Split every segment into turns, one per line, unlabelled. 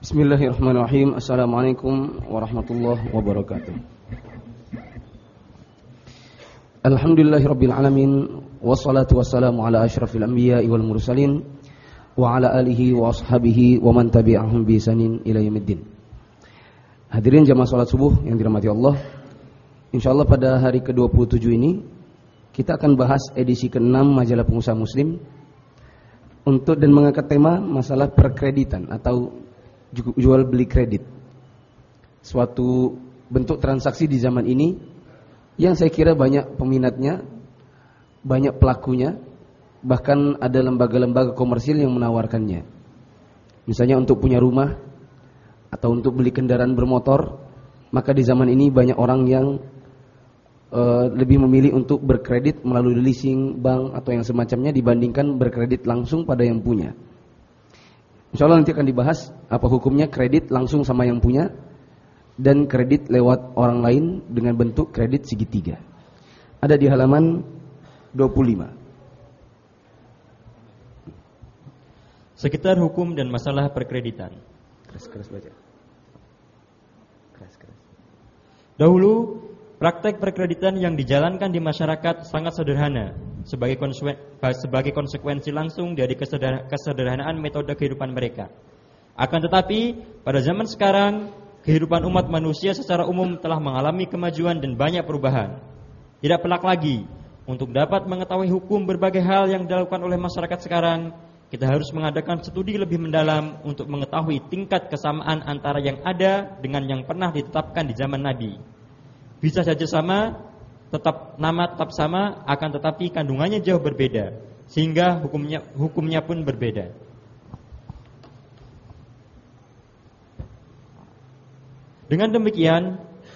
Bismillahirrahmanirrahim. Assalamualaikum warahmatullahi wabarakatuh. Alhamdulillahirabbil alamin wassalatu wassalamu ala asyrafil anbiya'i wal mursalin wa ala alihi wa ashabihi wa man tabi'ahum bi ihsanin ila yaumiddin. Hadirin jamaah salat subuh yang dirahmati Allah. Insyaallah pada hari ke-27 ini kita akan bahas edisi ke-6 majalah Pengusaha Muslim dan mengangkat tema masalah perkreditan atau jual beli kredit. Suatu bentuk transaksi di zaman ini yang saya kira banyak peminatnya, banyak pelakunya, bahkan ada lembaga-lembaga komersil yang menawarkannya. Misalnya untuk punya rumah atau untuk beli kendaraan bermotor, maka di zaman ini banyak orang yang lebih memilih untuk berkredit melalui leasing, bank atau yang semacamnya dibandingkan berkredit langsung pada yang punya. InsyaAllah nanti akan dibahas apa hukumnya kredit langsung sama yang punya dan kredit lewat orang lain dengan bentuk kredit segitiga. Ada di halaman 25.
Sekitar hukum dan masalah perkreditan.
Keras baca. Keras.
Dahulu, praktek perkreditan yang dijalankan di masyarakat sangat sederhana sebagai konsekuensi langsung dari kesederhanaan metode kehidupan mereka. Akan tetapi, pada zaman sekarang, kehidupan umat manusia secara umum telah mengalami kemajuan dan banyak perubahan. Tidak pelak lagi, untuk dapat mengetahui hukum berbagai hal yang dilakukan oleh masyarakat sekarang, kita harus mengadakan studi lebih mendalam untuk mengetahui tingkat kesamaan antara yang ada dengan yang pernah ditetapkan di zaman Nabi. Bisa saja sama, nama tetap sama, akan tetapi kandungannya jauh berbeda, sehingga hukumnya pun berbeda. Dengan demikian,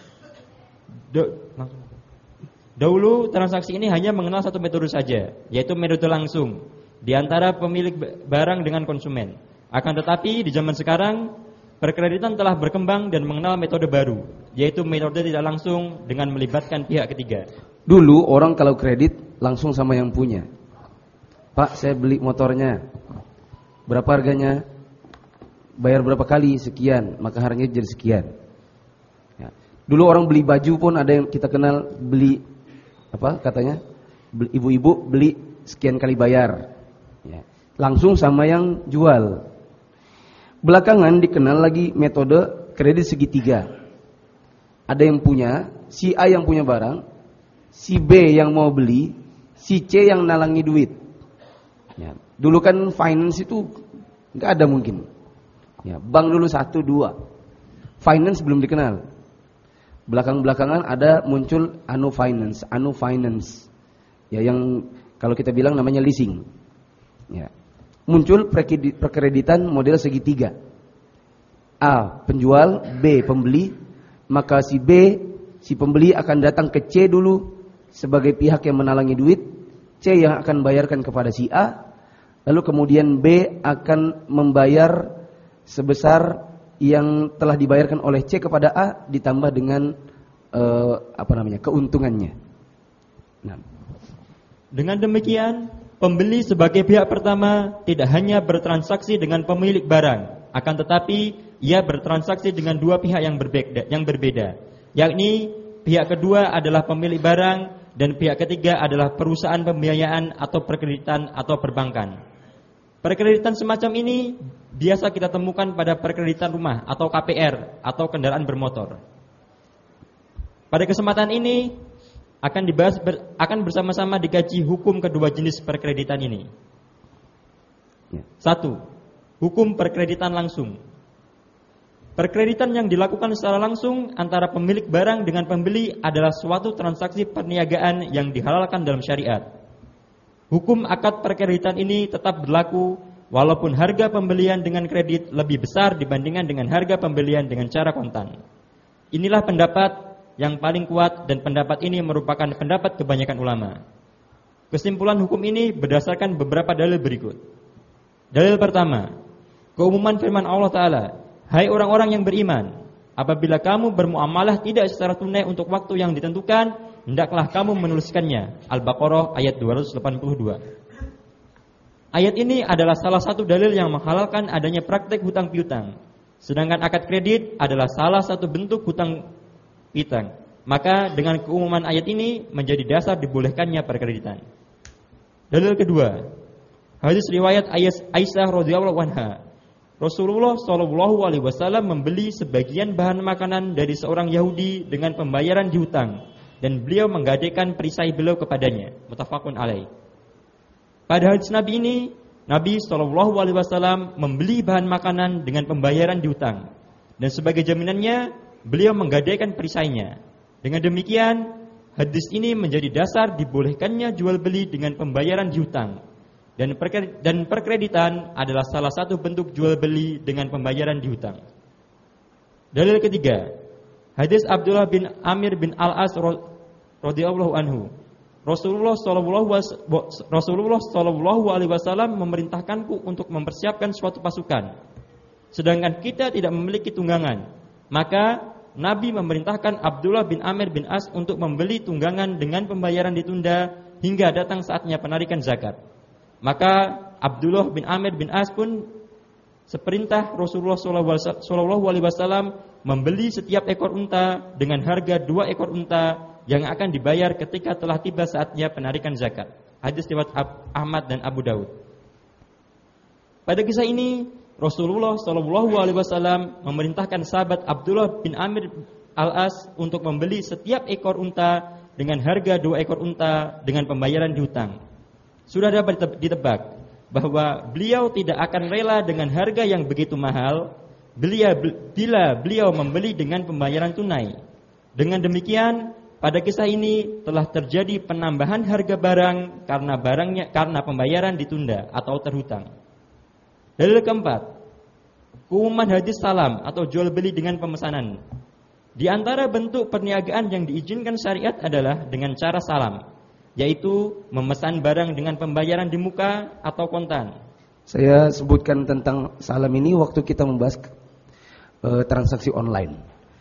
dahulu transaksi ini hanya mengenal satu metode saja, yaitu metode langsung di antara pemilik barang dengan konsumen. Akan tetapi di zaman sekarang, perkreditan telah berkembang dan mengenal metode baru, yaitu metode tidak langsung dengan melibatkan pihak ketiga.
Dulu orang kalau kredit langsung sama yang punya. Pak, saya beli motornya. Berapa harganya? Bayar berapa kali? Sekian, maka harganya jadi sekian. Ya. Dulu orang beli baju pun ada yang kita kenal beli apa katanya? Ibu-ibu beli sekian kali bayar. Ya. Langsung sama yang jual. Belakangan dikenal lagi metode kredit segitiga. Ada yang punya, si A yang punya barang, si B yang mau beli, si C yang nalangi duit. Ya. Dulu kan finance itu nggak ada mungkin. Ya, bank dulu 1, 2. Finance belum dikenal. Belakangan ada muncul anu finance. Ya, yang kalau kita bilang namanya leasing. Ya. Muncul perkreditan model segitiga. A penjual, B pembeli, maka si B, si pembeli akan datang ke C dulu sebagai pihak yang menalangi duit, C yang akan bayarkan kepada si A, lalu kemudian B akan membayar sebesar yang telah dibayarkan oleh C kepada A ditambah dengan keuntungannya. Nah.
Dengan demikian, pembeli sebagai pihak pertama tidak hanya bertransaksi dengan pemilik barang, akan tetapi ia bertransaksi dengan dua pihak yang berbeda, yakni pihak kedua adalah pemilik barang dan pihak ketiga adalah perusahaan pembiayaan atau perkreditan atau perbankan. Perkreditan semacam ini biasa kita temukan pada perkreditan rumah atau KPR atau kendaraan bermotor. Pada kesempatan ini akan bersama-sama dikaji hukum kedua jenis perkreditan ini. 1. Hukum perkreditan langsung. Perkreditan yang dilakukan secara langsung antara pemilik barang dengan pembeli adalah suatu transaksi perniagaan yang dihalalkan dalam syariat. Hukum akad perkreditan ini tetap berlaku walaupun harga pembelian dengan kredit lebih besar dibandingkan dengan harga pembelian dengan cara kontan. Inilah pendapat yang paling kuat dan pendapat ini merupakan pendapat kebanyakan ulama. Kesimpulan hukum ini berdasarkan beberapa dalil berikut. Dalil pertama, keumuman firman Allah Ta'ala, hai orang-orang yang beriman, apabila kamu bermuamalah tidak secara tunai untuk waktu yang ditentukan, hendaklah kamu menuliskannya. Al-Baqarah ayat 282. Ayat ini adalah salah satu dalil yang menghalalkan adanya praktek hutang piutang. Sedangkan akad kredit adalah salah satu bentuk hutang piutang. Maka dengan keumuman ayat ini menjadi dasar dibolehkannya perkreditan. Dalil kedua, hadis riwayat Aisyah radhiyallahu anha. Rasulullah shallallahu alaihi wasallam membeli sebagian bahan makanan dari seorang Yahudi dengan pembayaran dihutang dan beliau menggadaikan perisai beliau kepadanya. Muttafaqun alaih. Pada hadis Nabi ini, Nabi Shallallahu Alaihi Wasallam membeli bahan makanan dengan pembayaran dihutang, dan sebagai jaminannya beliau menggadaikan perisainya. Dengan demikian, hadis ini menjadi dasar dibolehkannya jual beli dengan pembayaran dihutang, dan perkreditan adalah salah satu bentuk jual beli dengan pembayaran dihutang. Dalil ketiga, hadis Abdullah bin Amir bin Al-As radhiyallahu anhu. Rasulullah Shallallahu Alaihi Wasallam memerintahkanku untuk mempersiapkan suatu pasukan, sedangkan kita tidak memiliki tunggangan. Maka Nabi memerintahkan Abdullah bin Amir bin As untuk membeli tunggangan dengan pembayaran ditunda hingga datang saatnya penarikan zakat. Maka Abdullah bin Amir bin As pun seperintah Rasulullah Shallallahu Alaihi Wasallam membeli setiap ekor unta dengan harga 2 ekor unta yang akan dibayar ketika telah tiba saatnya penarikan zakat. Hadis riwayat Ahmad dan Abu Daud. Pada kisah ini, Rasulullah Shallallahu Alaihi Wasallam memerintahkan sahabat Abdullah bin Amir Al-As untuk membeli setiap ekor unta dengan harga 2 ekor unta dengan pembayaran dihutang. Sudah dapat ditebak bahwa beliau tidak akan rela dengan harga yang begitu mahal bila beliau membeli dengan pembayaran tunai. Dengan demikian, pada kisah ini telah terjadi penambahan harga barang karena pembayaran ditunda atau terhutang. Dalil keempat, keumuman hadis salam atau jual beli dengan pemesanan. Di antara bentuk perniagaan yang diizinkan syariat adalah dengan cara salam, yaitu memesan barang dengan pembayaran di muka atau kontan.
Saya sebutkan tentang salam ini waktu kita membahas transaksi online.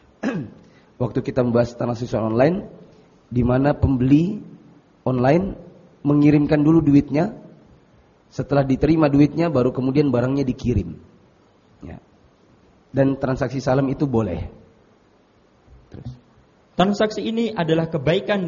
Waktu kita membahas transaksi online, di mana pembeli online mengirimkan dulu duitnya, setelah diterima duitnya baru kemudian barangnya dikirim. Ya. Dan transaksi salam itu boleh. Terus.
Transaksi ini adalah kebalikan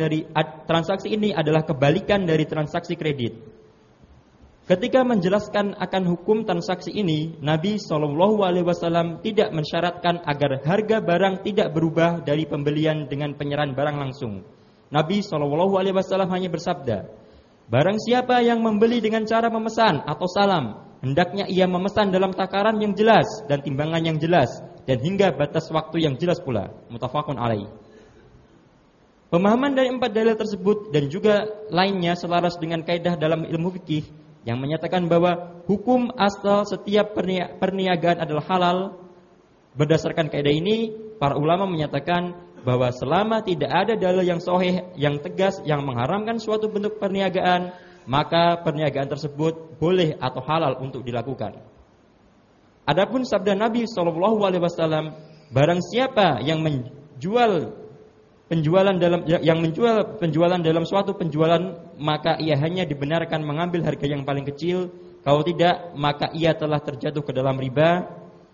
dari transaksi kredit. Ketika menjelaskan akan hukum transaksi ini, Nabi SAW tidak mensyaratkan agar harga barang tidak berubah dari pembelian dengan penyerahan barang langsung. Nabi SAW hanya bersabda, barang siapa yang membeli dengan cara memesan atau salam, hendaknya ia memesan dalam takaran yang jelas dan timbangan yang jelas, dan hingga batas waktu yang jelas pula. Muttafaqun alaih. Pemahaman dari 4 dalil tersebut dan juga lainnya selaras dengan kaidah dalam ilmu fikih yang menyatakan bahwa hukum asal setiap perniagaan adalah halal. Berdasarkan kaidah ini, para ulama menyatakan bahwa selama tidak ada dalil yang sahih yang tegas yang mengharamkan suatu bentuk perniagaan, maka perniagaan tersebut boleh atau halal untuk dilakukan. Adapun sabda Nabi SAW, barang siapa yang menjual penjualan dalam suatu penjualan, maka ia hanya dibenarkan mengambil harga yang paling kecil. Kalau tidak, maka ia telah terjatuh ke dalam riba.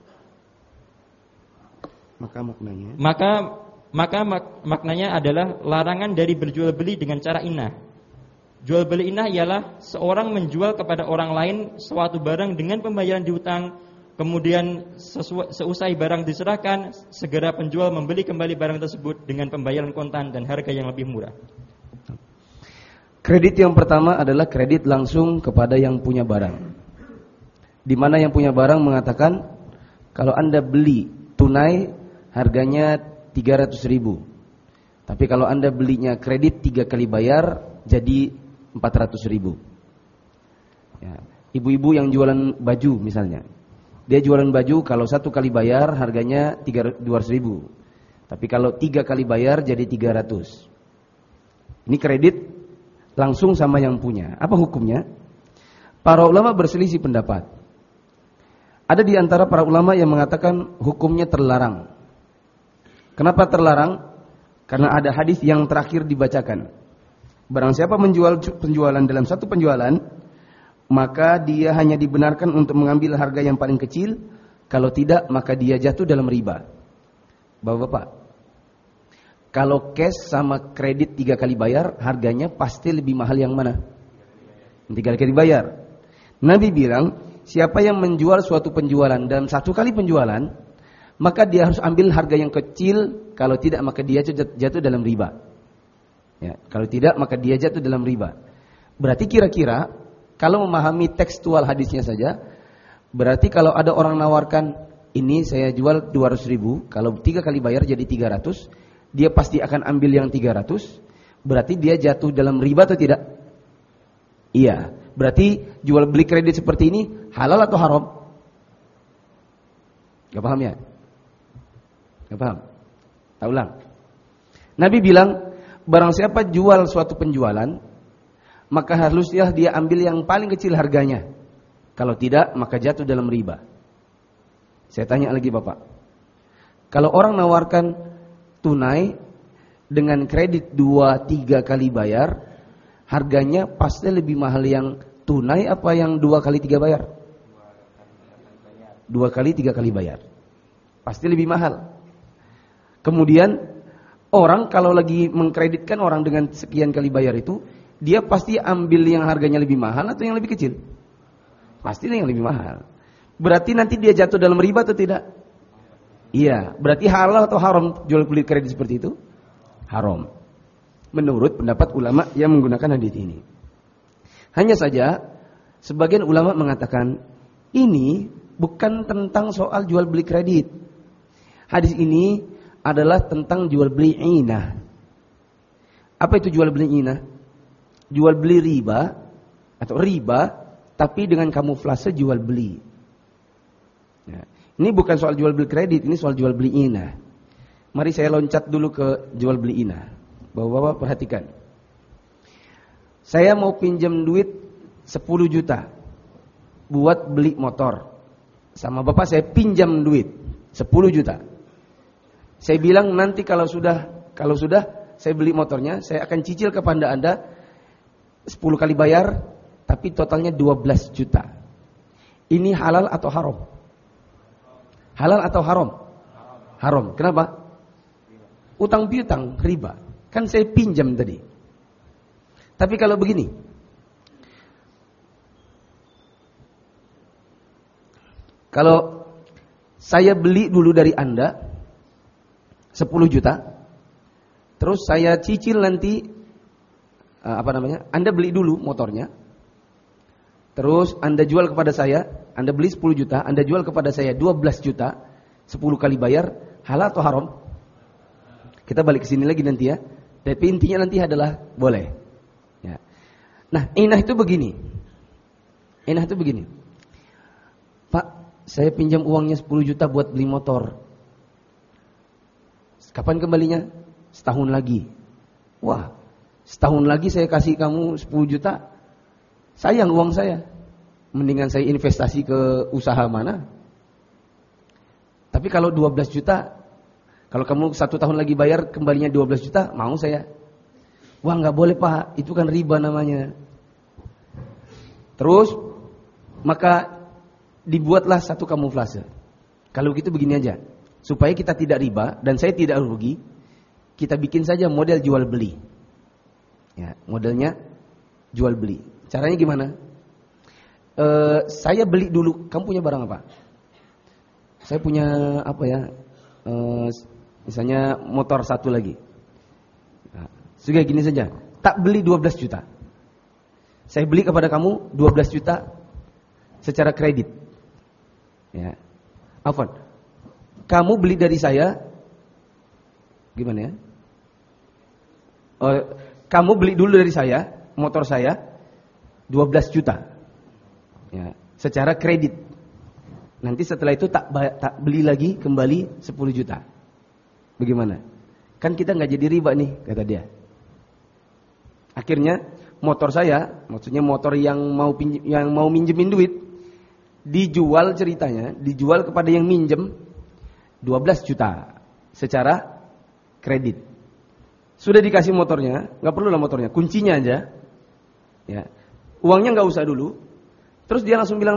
Maka maknanya adalah larangan dari berjual beli dengan cara inah. Jual beli inah ialah seorang menjual kepada orang lain suatu barang dengan pembayaran dihutang. Kemudian seusai barang diserahkan, segera penjual membeli kembali barang tersebut dengan pembayaran kontan dan harga yang lebih murah.
Kredit yang pertama adalah kredit langsung kepada yang punya barang. Di mana yang punya barang mengatakan, kalau Anda beli tunai harganya 300.000. Tapi kalau Anda belinya kredit 3 kali bayar jadi 400.000. Ya. Ibu-ibu yang jualan baju misalnya, dia jualan baju kalau 1 kali bayar harganya 200.000. Tapi kalau 3 kali bayar jadi 300. Ini kredit langsung sama yang punya. Apa hukumnya? Para ulama berselisih pendapat. Ada di antara para ulama yang mengatakan hukumnya terlarang. Kenapa terlarang? Karena ada hadis yang terakhir dibacakan. Barang siapa menjual penjualan dalam satu penjualan, maka dia hanya dibenarkan untuk mengambil harga yang paling kecil Kalau tidak, maka dia jatuh dalam riba. Bapak-bapak, kalau cash sama kredit 3 kali bayar, harganya pasti lebih mahal yang mana? 3 kali bayar. Nabi bilang, siapa yang menjual suatu penjualan dalam 1 kali penjualan, maka dia harus ambil harga yang kecil. Kalau tidak, maka dia jatuh dalam riba. Ya, kalau tidak, maka dia jatuh dalam riba. Berarti kira-kira, kalau memahami tekstual hadisnya saja, berarti kalau ada orang nawarkan, ini saya jual 200.000, kalau 3 kali bayar jadi 300, dia pasti akan ambil yang 300, berarti dia jatuh dalam riba atau tidak? Iya, berarti jual beli kredit seperti ini halal atau haram? Gak paham ya? Gak paham? Tak ulang. Nabi bilang, barang siapa jual suatu penjualan, maka harusnya dia ambil yang paling kecil harganya. Kalau tidak, maka jatuh dalam riba. Saya tanya lagi Bapak, kalau orang nawarkan tunai dengan kredit 2-3 kali bayar, harganya pasti lebih mahal yang tunai apa yang 2 kali 3 bayar? 2 kali 3 kali bayar. Pasti lebih mahal. Kemudian orang kalau lagi mengkreditkan orang dengan sekian kali bayar itu, dia pasti ambil yang harganya lebih mahal atau yang lebih kecil? Pasti yang lebih mahal. Berarti nanti dia jatuh dalam riba atau tidak? Iya, berarti halal atau haram jual beli kredit seperti itu? Haram. Menurut pendapat ulama yang menggunakan hadis ini. Hanya saja sebagian ulama mengatakan ini bukan tentang soal jual beli kredit. Hadis ini adalah tentang jual beli inah. Apa itu jual beli inah? Jual beli riba atau riba tapi dengan kamuflase jual beli. Ya. Ini bukan soal jual beli kredit, ini soal jual beli inah. Mari saya loncat dulu ke jual beli inah. Bapak-bapak perhatikan. Saya mau pinjam duit 10 juta buat beli motor. Sama bapak saya pinjam duit 10 juta. Saya bilang nanti kalau sudah saya beli motornya, saya akan cicil kepada Anda 10 kali bayar, tapi totalnya 12 juta. Ini halal atau haram? Halal atau haram? Haram. Kenapa? Utang piutang, riba. Kan saya pinjam tadi. Tapi kalau begini, kalau saya beli dulu dari Anda 10 juta, terus saya cicil nanti Anda beli dulu motornya, terus Anda jual kepada saya, Anda beli 10 juta, Anda jual kepada saya 12 juta, 10 kali bayar, halal atau haram? Kita balik ke sini lagi nanti ya. Tapi intinya nanti adalah boleh. Ya. Nah, inah itu begini. Inah itu begini. Pak, saya pinjam uangnya 10 juta buat beli motor. Kapan kembalinya? Setahun lagi. Wah, setahun lagi saya kasih kamu 10 juta. Sayang uang saya. Mendingan saya investasi ke usaha mana? Tapi kalau 12 juta, kalau kamu 1 tahun lagi bayar kembalinya 12 juta, mau saya. Wah, nggak boleh Pak, itu kan riba namanya. Terus, maka dibuatlah satu kamuflase. Kalau gitu begini aja, supaya kita tidak riba dan saya tidak rugi, kita bikin saja model jual beli. Ya, modelnya jual beli. Caranya gimana? Saya beli dulu. Kamu punya barang apa? Saya punya apa ya? Misalnya motor 1 lagi. Nah, sudah gini saja. Tak beli 12 juta. Saya beli kepada kamu 12 juta secara kredit. Ya. Afwan. Kamu beli dari saya gimana ya? Kamu beli dulu dari saya motor saya 12 juta. Ya, secara kredit. Nanti setelah itu tak beli lagi kembali 10 juta. Bagaimana? Kan kita nggak jadi riba nih, kata dia. Akhirnya motor saya, maksudnya motor yang mau minjemin duit, dijual ceritanya, dijual kepada yang minjem 12 juta secara kredit. Sudah dikasih motornya, nggak perlu lah motornya, kuncinya aja. Ya, uangnya nggak usah dulu. Terus dia langsung bilang lagi,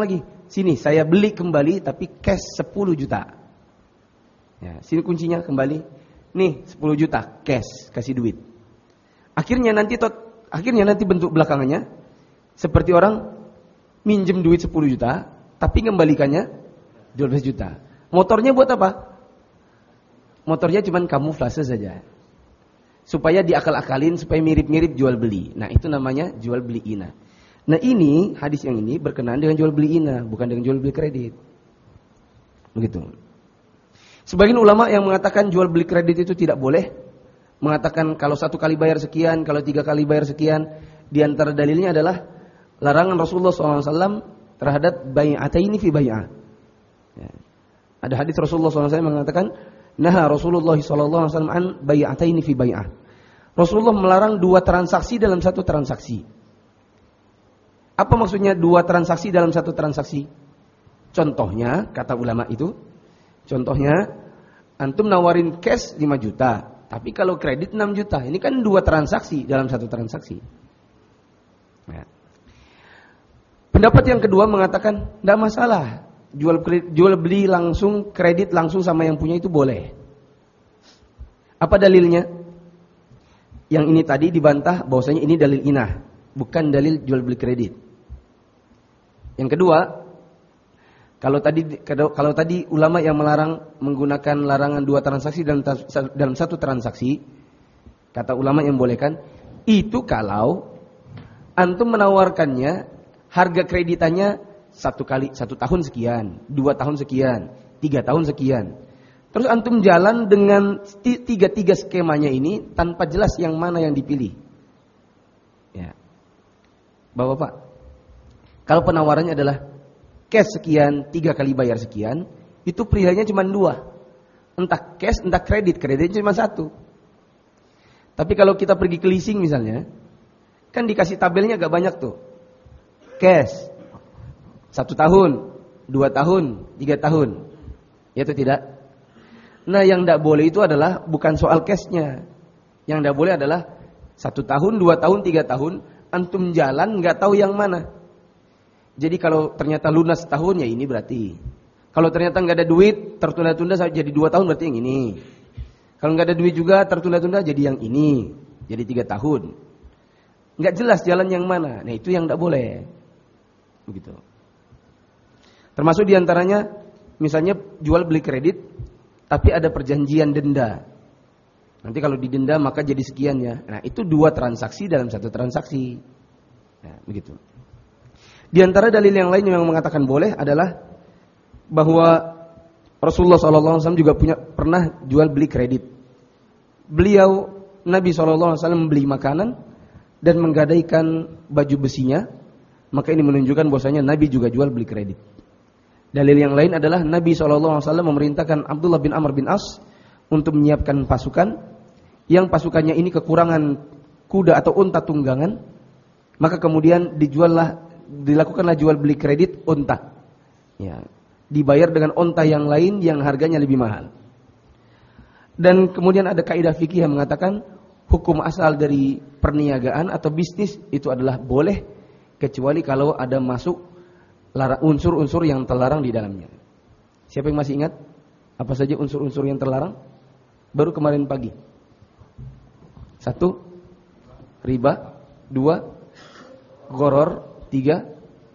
sini saya beli kembali tapi cash 10 juta. Ya, sini kuncinya kembali. Nih 10 juta cash, kasih duit. Akhirnya nanti bentuk belakangannya seperti orang minjem duit 10 juta tapi kembalikannya 12 juta. Motornya buat apa? Motornya cuman kamuflase saja. Supaya diakal-akalin, supaya mirip-mirip jual beli. Nah, itu namanya jual beli ina. Nah, ini hadis yang ini berkenaan dengan jual beli ina, bukan dengan jual beli kredit. Begitu. Sebagian ulama yang mengatakan jual beli kredit itu tidak boleh, mengatakan kalau 1 kali bayar sekian, kalau 3 kali bayar sekian. Di antara dalilnya adalah larangan Rasulullah SAW terhadap bai'ataini fi bai'ah. Ya. Ada hadis Rasulullah SAW mengatakan, naha Rasulullah SAW an bai'ataini fi bai'ah. Rasulullah melarang 2 transaksi dalam 1 transaksi. Apa maksudnya 2 transaksi dalam 1 transaksi? Contohnya, kata ulama itu, contohnya antum nawarin cash 5 juta, tapi kalau kredit 6 juta. Ini kan 2 transaksi dalam 1 transaksi. Ya. Pendapat yang kedua mengatakan tidak masalah. Jual beli langsung, kredit langsung sama yang punya itu boleh. Apa dalilnya? Yang ini tadi dibantah bahwasanya ini dalil inah, bukan dalil jual beli kredit. Yang kedua, kalau tadi ulama yang melarang menggunakan larangan 2 transaksi dalam 1 transaksi, kata ulama yang bolehkan, itu kalau antum menawarkannya harga kreditannya 1 tahun sekian, 2 tahun sekian, 3 tahun sekian. Terus antum jalan dengan 3 skemanya ini tanpa jelas yang mana yang dipilih. Ya. Bapak-bapak, kalau penawarannya adalah cash sekian, 3 kali bayar sekian, itu pilihannya cuma 2. Entah cash, entah kredit. Kreditnya cuma 1. Tapi kalau kita pergi ke leasing misalnya, kan dikasih tabelnya agak banyak tuh. Cash 1 tahun, 2 tahun, 3 tahun. Ya atau tidak? Nah, yang tidak boleh itu adalah bukan soal cashnya. Yang tidak boleh adalah 1 tahun, 2 tahun, 3 tahun, antum jalan nggak tahu yang mana. Jadi kalau ternyata lunas setahun, ya ini berarti. Kalau ternyata nggak ada duit, tertunda-tunda jadi 2 tahun, berarti yang ini. Kalau nggak ada duit juga, tertunda-tunda jadi yang ini, jadi 3 tahun. Nggak jelas jalan yang mana. Nah, itu yang tidak boleh. Begitu. Termasuk diantaranya, misalnya jual beli kredit, tapi ada perjanjian denda. Nanti kalau didenda maka jadi sekian ya. Nah, itu 2 transaksi dalam 1 transaksi. Nah, begitu. Di antara dalil yang lain yang mengatakan boleh adalah bahwa Rasulullah SAW juga pernah jual beli kredit. Beliau, Nabi SAW membeli makanan dan menggadaikan baju besinya. Maka ini menunjukkan bahwasanya Nabi juga jual beli kredit. Dalil yang lain adalah Nabi SAW memerintahkan Abdullah bin Amr bin As untuk menyiapkan pasukan, yang pasukannya ini kekurangan kuda atau unta tunggangan, maka kemudian dilakukanlah jual beli kredit unta. Ya, dibayar dengan unta yang lain yang harganya lebih mahal. Dan kemudian ada kaidah fikih yang mengatakan hukum asal dari perniagaan atau bisnis itu adalah boleh, kecuali kalau ada masuk unsur-unsur yang terlarang di dalamnya. Siapa yang masih ingat apa saja unsur-unsur yang terlarang? Baru kemarin pagi. 1, riba. 2, gharar. 3,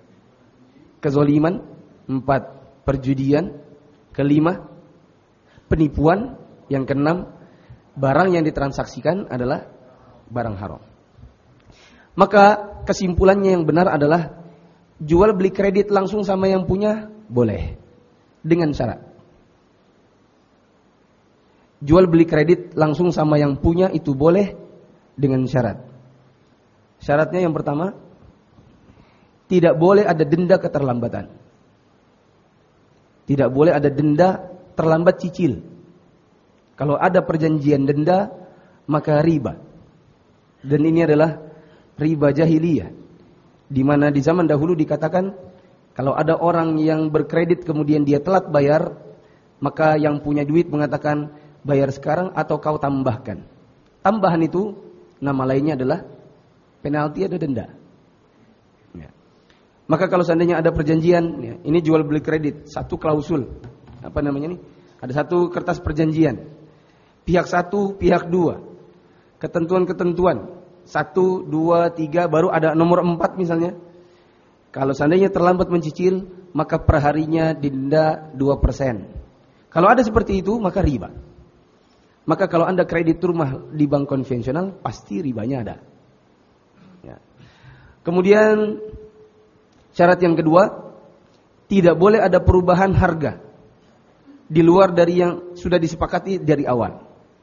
kezaliman. 4, perjudian. 5, penipuan. Yang 6, barang yang ditransaksikan adalah barang haram. Maka kesimpulannya yang benar adalah jual beli kredit langsung sama yang punya boleh, dengan syarat. Jual beli kredit langsung sama yang punya itu boleh dengan syarat. Syaratnya yang pertama, tidak boleh ada denda keterlambatan. Tidak boleh ada denda terlambat cicil. Kalau ada perjanjian denda, maka riba. Dan ini adalah riba jahiliyah, di mana di zaman dahulu dikatakan kalau ada orang yang berkredit kemudian dia telat bayar, maka yang punya duit mengatakan bayar sekarang atau kau tambahkan. Tambahan itu nama lainnya adalah penalti atau denda. Ya. Maka kalau seandainya ada perjanjian, ya, ini jual beli kredit, satu klausul, apa namanya nih? Ada satu kertas perjanjian. Pihak satu, pihak dua. Ketentuan-ketentuan 1, 2, 3, baru ada nomor 4 misalnya. Kalau seandainya terlambat mencicil, maka perharinya denda 2%. Kalau ada seperti itu, maka riba. Maka kalau Anda kredit rumah di bank konvensional, pasti ribanya ada. Ya. Kemudian syarat yang kedua, tidak boleh ada perubahan harga di luar dari yang sudah disepakati dari awal.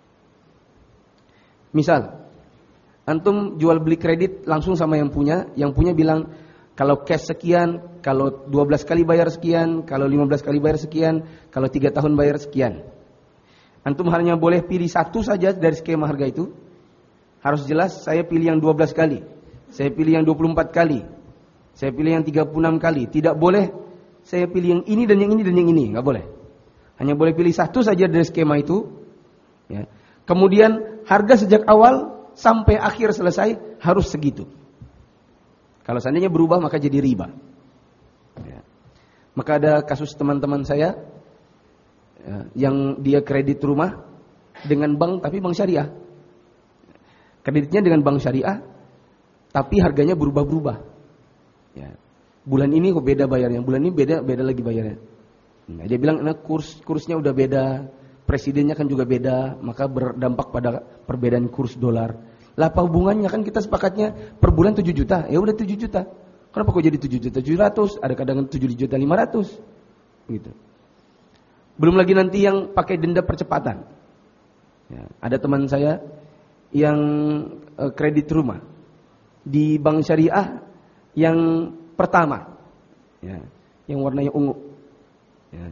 Misal, antum jual beli kredit langsung sama yang punya bilang kalau cash sekian, kalau 12 kali bayar sekian, kalau 15 kali bayar sekian, kalau 3 tahun bayar sekian. Antum hanya boleh pilih satu saja dari skema harga itu. Harus jelas, saya pilih yang 12 kali, saya pilih yang 24 kali, saya pilih yang 36 kali. Tidak boleh saya pilih yang ini dan yang ini dan yang ini, nggak boleh. Hanya boleh pilih satu saja dari skema itu. Ya. Kemudian harga sejak awal sampai akhir selesai harus segitu. Kalau seandainya berubah maka jadi riba. Ya. Maka ada kasus teman-teman saya ya, yang dia kredit rumah dengan bank tapi bank syariah. Kreditnya dengan bank syariah tapi harganya berubah-berubah. Ya. Bulan ini kok beda bayarnya, bulan ini beda lagi bayarnya. Nah, dia bilang kursnya udah beda, presidennya kan juga beda, maka berdampak pada perbedaan kurs dolar. Lah apa hubungannya, kan kita sepakatnya per bulan 7 juta, ya udah 7 juta. Kenapa kok jadi 7 juta 700, ada kadang 7 juta 500 gitu. Belum lagi nanti yang pakai denda percepatan. Ya, ada teman saya yang kredit rumah di bank syariah yang pertama, ya, yang warnanya ungu. Ya.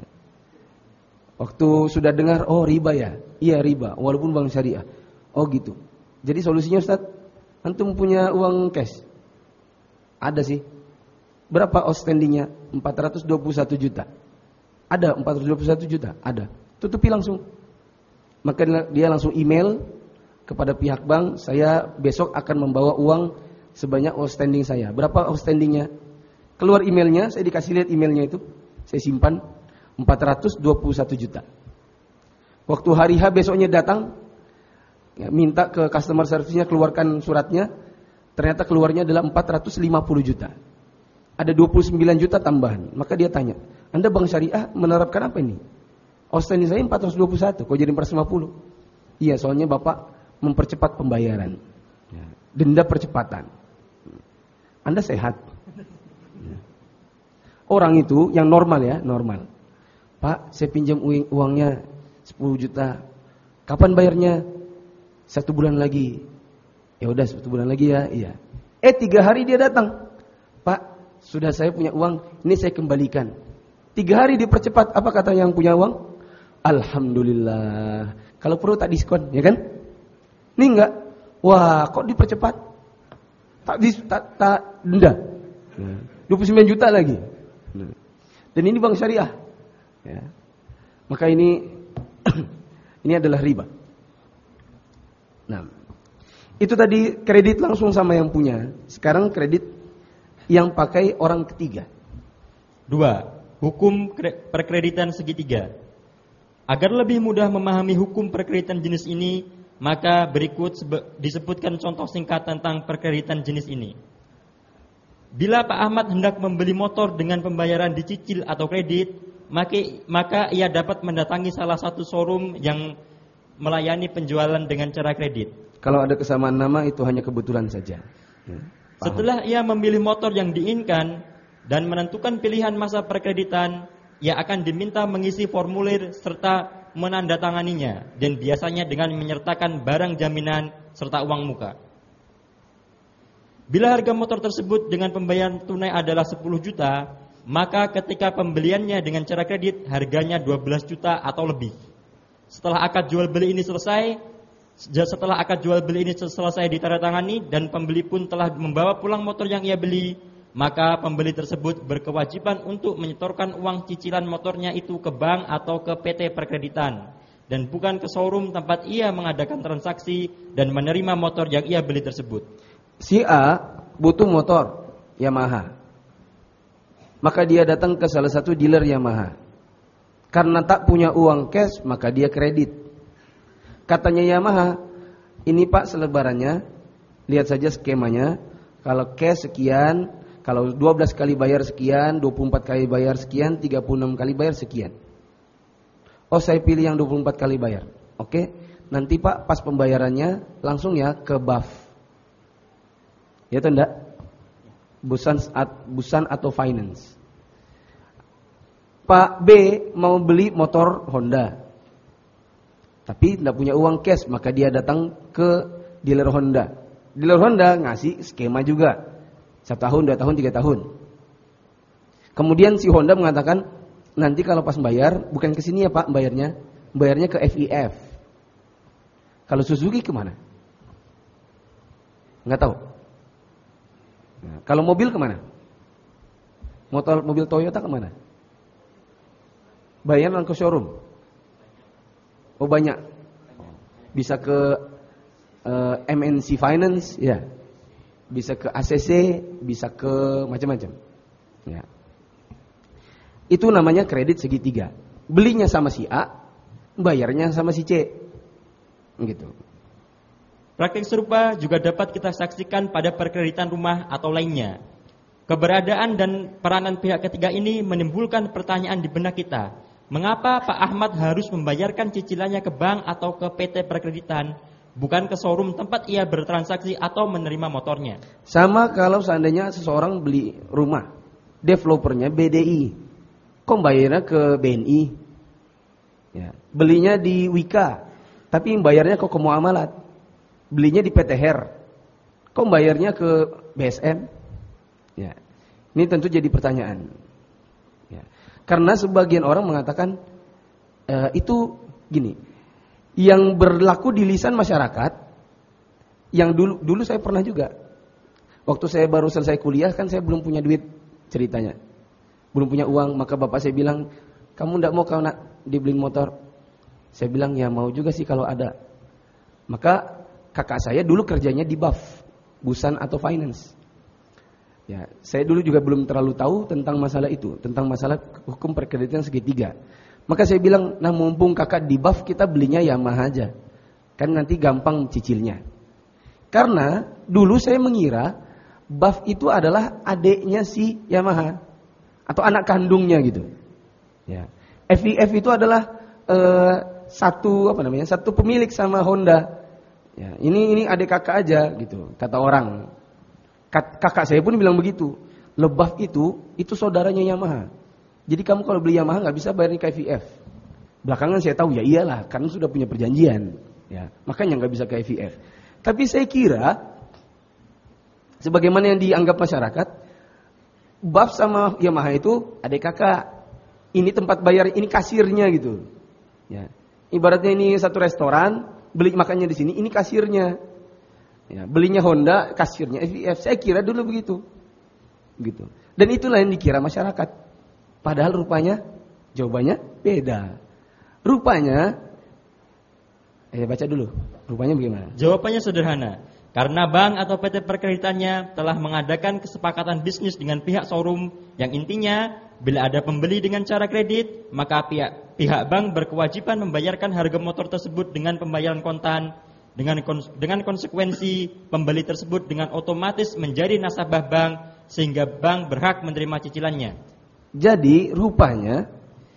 Waktu sudah dengar, oh riba ya, iya riba, walaupun bank syariah. Oh gitu. Jadi solusinya Ustaz, antum punya uang cash? Ada sih. Berapa outstandingnya? 421 juta. Ada 421 juta? Ada. Tutupi langsung. Maka dia langsung email kepada pihak bank, saya besok akan membawa uang sebanyak outstanding saya. Berapa outstandingnya? Keluar emailnya, saya dikasih lihat emailnya itu. Saya simpan 421 juta. Waktu hari H besoknya datang, ya, minta ke customer service-nya keluarkan suratnya, ternyata keluarnya adalah 450 juta. Ada 29 juta tambahan. Maka dia tanya, Anda bank syariah menerapkan apa ini? Outstanding saya 421, kok jadi 450? Iya, soalnya Bapak mempercepat pembayaran. Ya, denda percepatan. Anda sehat. Ya. Orang itu yang normal ya, normal. Pak, saya pinjam uangnya 10 juta. Kapan bayarnya? 1 bulan lagi. Ya udah 1 bulan lagi ya. Iya. 3 hari dia datang. Pak, sudah saya punya uang, ini saya kembalikan. 3 hari dipercepat. Apa kata yang punya uang? Alhamdulillah. Kalau perlu tak diskon, ya kan? Ini enggak. Wah, kok dipercepat? Tak denda. 29 juta lagi. Dan ini bank syariah. Ya. Maka ini adalah riba. Nah, itu tadi kredit langsung sama yang punya. Sekarang kredit yang pakai orang ketiga.
2. Hukum perkreditan segitiga. Agar lebih mudah memahami hukum perkreditan jenis ini, maka berikut disebutkan contoh singkat tentang perkreditan jenis ini. Bila Pak Ahmad hendak membeli motor dengan pembayaran dicicil atau kredit, maka ia dapat mendatangi salah satu showroom yang melayani penjualan dengan cara kredit.
Kalau ada kesamaan nama itu hanya kebetulan saja.
Setelah ia memilih motor yang diinginkan dan menentukan pilihan masa perkreditan, ia akan diminta mengisi formulir serta menandatanganinya, dan biasanya dengan menyertakan barang jaminan serta uang muka. Bila harga motor tersebut dengan pembayaran tunai adalah 10 juta, maka ketika pembeliannya dengan cara kredit harganya 12 juta atau lebih. Setelah akad jual beli ini selesai ditandatangani dan pembeli pun telah membawa pulang motor yang ia beli, maka pembeli tersebut berkewajiban untuk menyetorkan uang cicilan motornya itu ke bank atau ke PT perkreditan dan bukan ke showroom tempat ia mengadakan transaksi dan menerima motor yang ia beli tersebut.
Si A butuh motor Yamaha. maka dia datang ke salah satu dealer Yamaha. Karena tak punya uang cash, maka dia kredit. Katanya Yamaha, ini Pak selebarannya, lihat saja skemanya. Kalau cash sekian, kalau 12 kali bayar sekian, 24 kali bayar sekian, 36 kali bayar sekian. Oh, saya pilih yang 24 kali bayar. Oke, nanti Pak pas pembayarannya langsung ya ke BAF. Ya atau enggak? Busan atau finance. Pak B mau beli motor Honda, tapi tidak punya uang cash, maka dia datang ke dealer Honda. Dealer Honda ngasih skema juga, 1 tahun, 2 tahun, 3 tahun. Kemudian si Honda mengatakan, nanti kalau pas bayar, bukan ke sini ya Pak bayarnya ke FIF. Kalau Suzuki kemana? Nggak tahu. Nah, kalau mobil kemana? Mobil Toyota kemana? Bayar ke showroom. Oh banyak. Bisa ke MNC Finance, ya. Bisa ke ACC, bisa ke macam-macam. Ya. Itu namanya kredit segitiga. Belinya sama si A, bayarnya sama si C. Gitu.
Praktik serupa juga dapat kita saksikan pada perkreditan rumah atau lainnya. Keberadaan dan peranan pihak ketiga ini menimbulkan pertanyaan di benak kita. Mengapa Pak Ahmad harus membayarkan cicilannya ke bank atau ke PT perkreditan, bukan ke showroom tempat ia bertransaksi atau menerima motornya?
Sama kalau seandainya seseorang beli rumah, developernya BDI, kok bayarnya ke BNI? Ya. Belinya di Wika, tapi bayarnya kok ke Muamalat. Belinya di PT Her, kok bayarnya ke BSM? Ya. Ini tentu jadi pertanyaan. Ya. Karena sebagian orang mengatakan itu gini, yang berlaku di lisan masyarakat, yang dulu saya pernah juga. Waktu saya baru selesai kuliah kan saya belum punya duit ceritanya, belum punya uang, maka bapak saya bilang, kamu tidak mau kalau nak dibeliin motor? Saya bilang ya mau juga sih kalau ada. Maka kakak saya dulu kerjanya di BAF, Busan atau Finance. Ya, saya dulu juga belum terlalu tahu tentang masalah itu, tentang masalah hukum perkreditan segitiga. Maka saya bilang, nah mumpung kakak di BAF, kita belinya Yamaha aja. Kan nanti gampang cicilnya. Karena dulu saya mengira BAF itu adalah adiknya si Yamaha atau anak kandungnya gitu. Ya. FIF itu adalah satu pemilik sama Honda. Ya, ini adik kakak aja gitu, kata orang. Kakak saya pun bilang begitu. BAF itu saudaranya Yamaha. Jadi kamu kalau beli Yamaha nggak bisa bayar ke FIF. Belakangan saya tahu ya iyalah, karena sudah punya perjanjian. Ya, makanya nggak bisa ke FIF. Tapi saya kira, sebagaimana yang dianggap masyarakat, BAF sama Yamaha itu adik kakak. Ini tempat bayar, ini kasirnya gitu. Ya, ibaratnya ini satu restoran, beli makannya di sini, ini kasirnya. Ya, belinya Honda, kasirnya FIF. Saya kira dulu begitu. Gitu. Dan itulah yang dikira masyarakat. Padahal rupanya jawabannya beda. Rupanya baca dulu. Rupanya bagaimana?
Jawabannya sederhana. Karena bank atau PT perkreditannya telah mengadakan kesepakatan bisnis dengan pihak showroom yang intinya bila ada pembeli dengan cara kredit, maka pihak bank berkewajiban membayarkan harga motor tersebut dengan pembayaran kontan. Dengan konsekuensi pembeli tersebut dengan otomatis menjadi nasabah bank sehingga bank berhak menerima cicilannya.
Jadi rupanya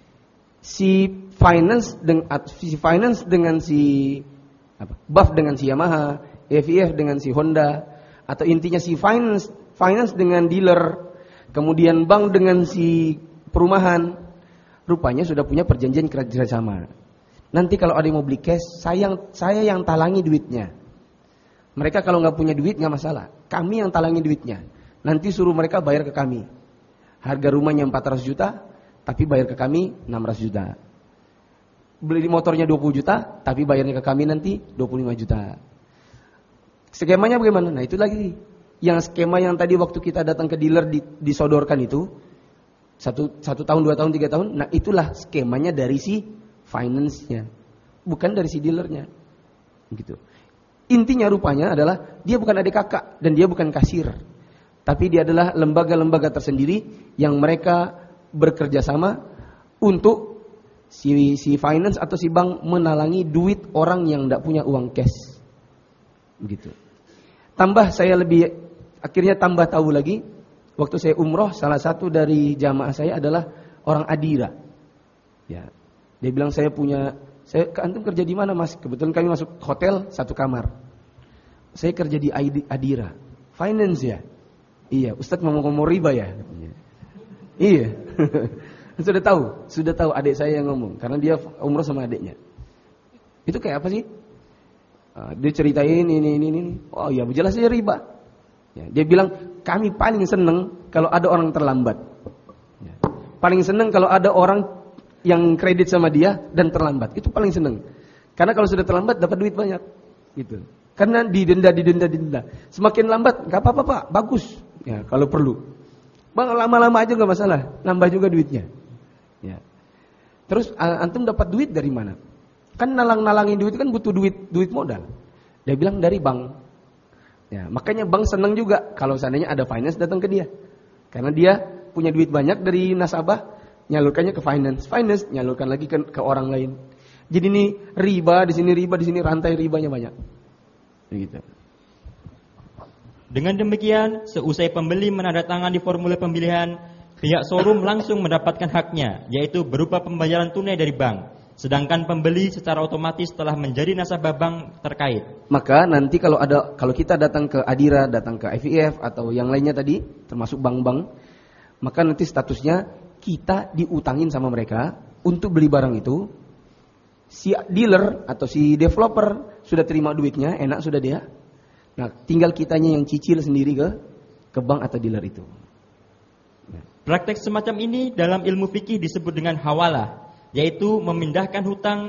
si finance dengan si BAF dengan si Yamaha, FIF dengan si Honda, atau intinya si finance dengan dealer, kemudian bank dengan si perumahan, rupanya sudah punya perjanjian kerjasama. Nanti kalau ada yang mau beli cash, saya yang talangi duitnya. Mereka kalau nggak punya duit nggak masalah, kami yang talangi duitnya. Nanti suruh mereka bayar ke kami. Harga rumahnya 400 juta, tapi bayar ke kami 600 juta. Beli motornya 20 juta, tapi bayarnya ke kami nanti 25 juta. Skemanya bagaimana? Nah itu lagi. Yang skema yang tadi waktu kita datang ke dealer disodorkan itu, satu tahun, 2 tahun, 3 tahun. Nah itulah skemanya dari si finance-nya, bukan dari si dealernya. Gitu. Intinya rupanya adalah dia bukan adik kakak dan dia bukan kasir. Tapi dia adalah lembaga-lembaga tersendiri yang mereka bekerja sama untuk si finance atau si bank menalangi duit orang yang tidak punya uang cash. Begitu. Tambah saya akhirnya tambah tahu lagi, waktu saya umroh salah satu dari jamaah saya adalah orang Adira. Ya. Dia bilang antum kerja di mana Mas? Kebetulan kami masuk hotel satu kamar. Saya kerja di Adira. Finance ya? Iya, Ustadz ngomong riba ya? Iya. Sudah tahu adik saya yang ngomong karena dia umroh sama adiknya. Itu kayak apa sih? Dia ceritain ini. Oh ya, jelas saja riba. Ya, dia bilang kami paling senang kalau ada orang terlambat. Ya. Paling senang kalau ada orang yang kredit sama dia dan terlambat. Itu paling senang. Karena kalau sudah terlambat dapat duit banyak. Gitu. Karena didenda. Semakin lambat nggak apa-apa Pak, bagus. Ya, kalau perlu. Bang lama-lama aja nggak masalah, nambah juga duitnya. Ya. Terus antum dapat duit dari mana? Kan nalangin duit kan butuh duit modal. Dia bilang dari bank. Ya, makanya bank senang juga kalau seandainya ada finance datang ke dia. Karena dia punya duit banyak dari nasabah, nyalurkannya ke finance nyalurkan lagi ke orang lain. Jadi ini riba di sini rantai ribanya banyak. Begitu.
Dengan demikian, seusai pembeli menandatangani formulir pembelian, pihak showroom langsung mendapatkan haknya, yaitu berupa pembayaran tunai dari bank. Sedangkan pembeli secara otomatis telah menjadi nasabah bank terkait.
Maka nanti kalau kita datang ke Adira, datang ke IVF atau yang lainnya tadi, termasuk bank-bank, maka nanti statusnya kita diutangin sama mereka untuk beli barang itu. Si dealer atau si developer sudah terima duitnya, enak sudah dia. Nah, tinggal kitanya yang cicil sendiri ke bank atau dealer itu.
Praktek semacam ini dalam ilmu fikih disebut dengan hawalah, yaitu memindahkan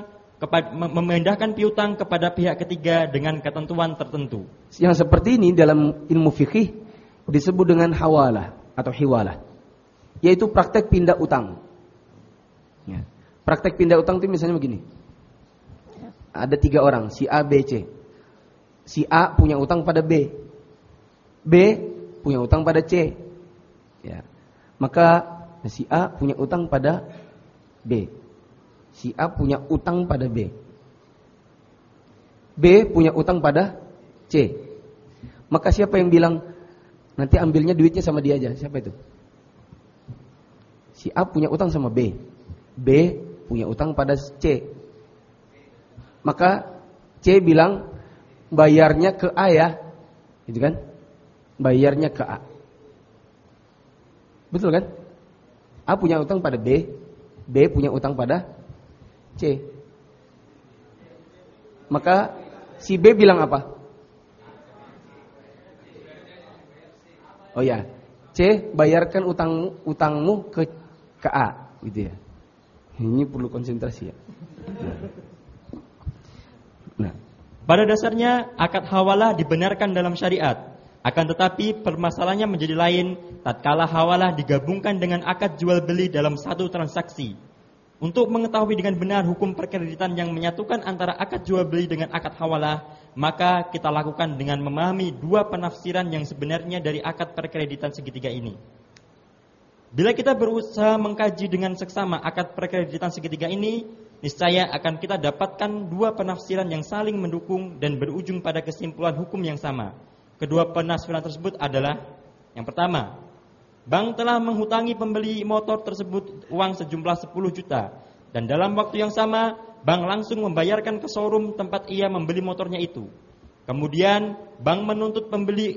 piutang kepada pihak ketiga dengan ketentuan tertentu.
Yang seperti ini dalam ilmu fikih disebut dengan hawalah atau hiwalah, yaitu praktek pindah utang. Ya. Praktek pindah utang itu misalnya begini. Ada 3 orang, si A, B, C. Si A punya utang pada B. B punya utang pada C. Ya. Maka si A punya utang pada B. Si A punya utang pada B. B punya utang pada C. Maka siapa yang bilang nanti ambilnya duitnya sama dia aja? Siapa itu? Si A punya utang sama B. B punya utang pada C. Maka C bilang bayarnya ke A ya. Gitu kan? Bayarnya ke A. Betul kan? A punya utang pada B. B punya utang pada C. Maka si B bilang apa? Oh ya, C bayarkan utangmu ke A, gitu ya. Ini perlu konsentrasi ya. Nah,
pada dasarnya akad hawalah dibenarkan dalam syariat. Akan tetapi permasalahannya menjadi lain tatkala hawalah digabungkan dengan akad jual beli dalam satu transaksi. Untuk mengetahui dengan benar hukum perkreditan yang menyatukan antara akad jual beli dengan akad hawalah, maka kita lakukan dengan memahami 2 penafsiran yang sebenarnya dari akad perkreditan segitiga ini. Bila kita berusaha mengkaji dengan seksama akad perkreditan segitiga ini, niscaya akan kita dapatkan 2 penafsiran yang saling mendukung dan berujung pada kesimpulan hukum yang sama. Kedua penafsiran tersebut adalah: yang pertama, bank telah menghutangi pembeli motor tersebut uang sejumlah 10 juta, dan dalam waktu yang sama bank langsung membayarkan ke showroom tempat ia membeli motornya itu. Kemudian bank menuntut pembeli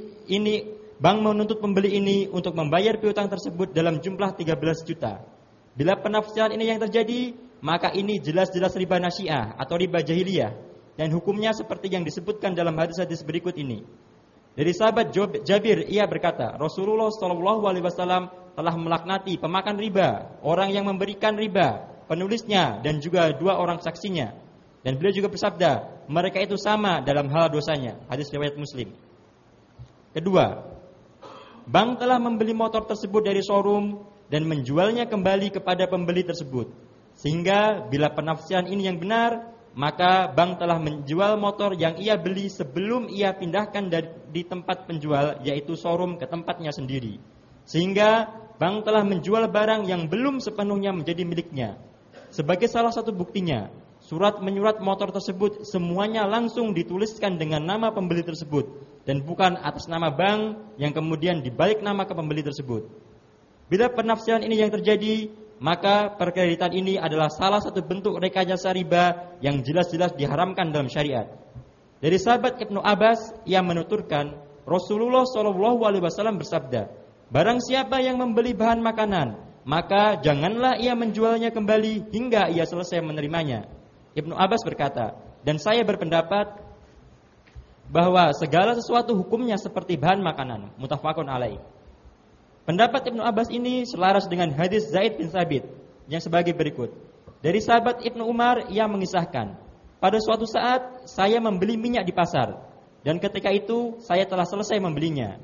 ini untuk membayar piutang tersebut dalam jumlah 13 juta. Bila penafsiran ini yang terjadi, maka ini jelas-jelas riba nasi'ah atau riba jahiliyah, dan hukumnya seperti yang disebutkan dalam hadis-hadis berikut ini. Dari sahabat Jabir, ia berkata, Rasulullah SAW telah melaknati pemakan riba, orang yang memberikan riba, penulisnya, dan juga 2 orang saksinya. Dan beliau juga bersabda, mereka itu sama dalam hal dosanya. Hadis riwayat Muslim. Kedua, bank telah membeli motor tersebut dari showroom dan menjualnya kembali kepada pembeli tersebut. Sehingga bila penafsiran ini yang benar, maka bank telah menjual motor yang ia beli sebelum ia pindahkan di tempat penjual, yaitu showroom, ke tempatnya sendiri. Sehingga bank telah menjual barang yang belum sepenuhnya menjadi miliknya. Sebagai salah satu buktinya, surat menyurat motor tersebut semuanya langsung dituliskan dengan nama pembeli tersebut dan bukan atas nama bank yang kemudian dibalik nama ke pembeli tersebut. Bila penafsiran ini yang terjadi, maka perkreditan ini adalah salah satu bentuk rekayasa riba yang jelas-jelas diharamkan dalam syariat. Dari sahabat Ibnu Abbas, ia menuturkan, Rasulullah SAW bersabda, barang siapa yang membeli bahan makanan, maka janganlah ia menjualnya kembali hingga ia selesai menerimanya. Ibnu Abbas berkata, dan saya berpendapat bahwa segala sesuatu hukumnya seperti bahan makanan. Muttafaqun alaih. Pendapat Ibnu Abbas ini selaras dengan hadis Zaid bin Thabit yang sebagai berikut. Dari sahabat Ibnu Umar, ia mengisahkan, pada suatu saat saya membeli minyak di pasar, dan ketika itu saya telah selesai membelinya.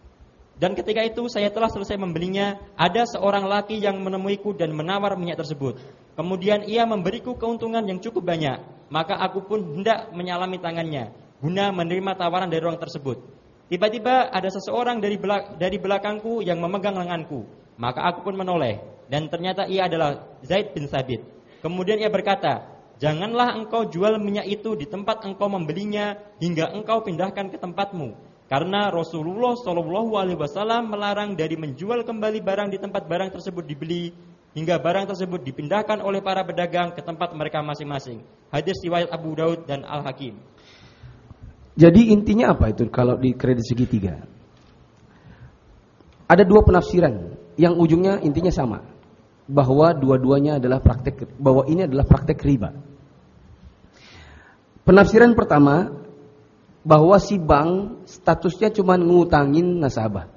Ada seorang laki yang menemuiku dan menawar minyak tersebut. Kemudian ia memberiku keuntungan yang cukup banyak, maka aku pun hendak menyalami tangannya guna menerima tawaran dari orang tersebut. Tiba-tiba ada seseorang dari belakangku yang memegang lenganku, maka aku pun menoleh, dan ternyata ia adalah Zaid bin Thabit. Kemudian ia berkata, janganlah engkau jual minyak itu di tempat engkau membelinya hingga engkau pindahkan ke tempatmu, karena Rasulullah SAW melarang dari menjual kembali barang di tempat barang tersebut dibeli hingga barang tersebut dipindahkan oleh para pedagang ke tempat mereka masing-masing. Hadis riwayat Abu Daud dan Al-Hakim.
Jadi intinya apa itu kalau di kredit segitiga? Ada dua penafsiran yang ujungnya intinya sama, bahwa dua-duanya adalah bahwa ini adalah praktek riba. Penafsiran pertama, bahwa si bank statusnya cuma ngutangin nasabah.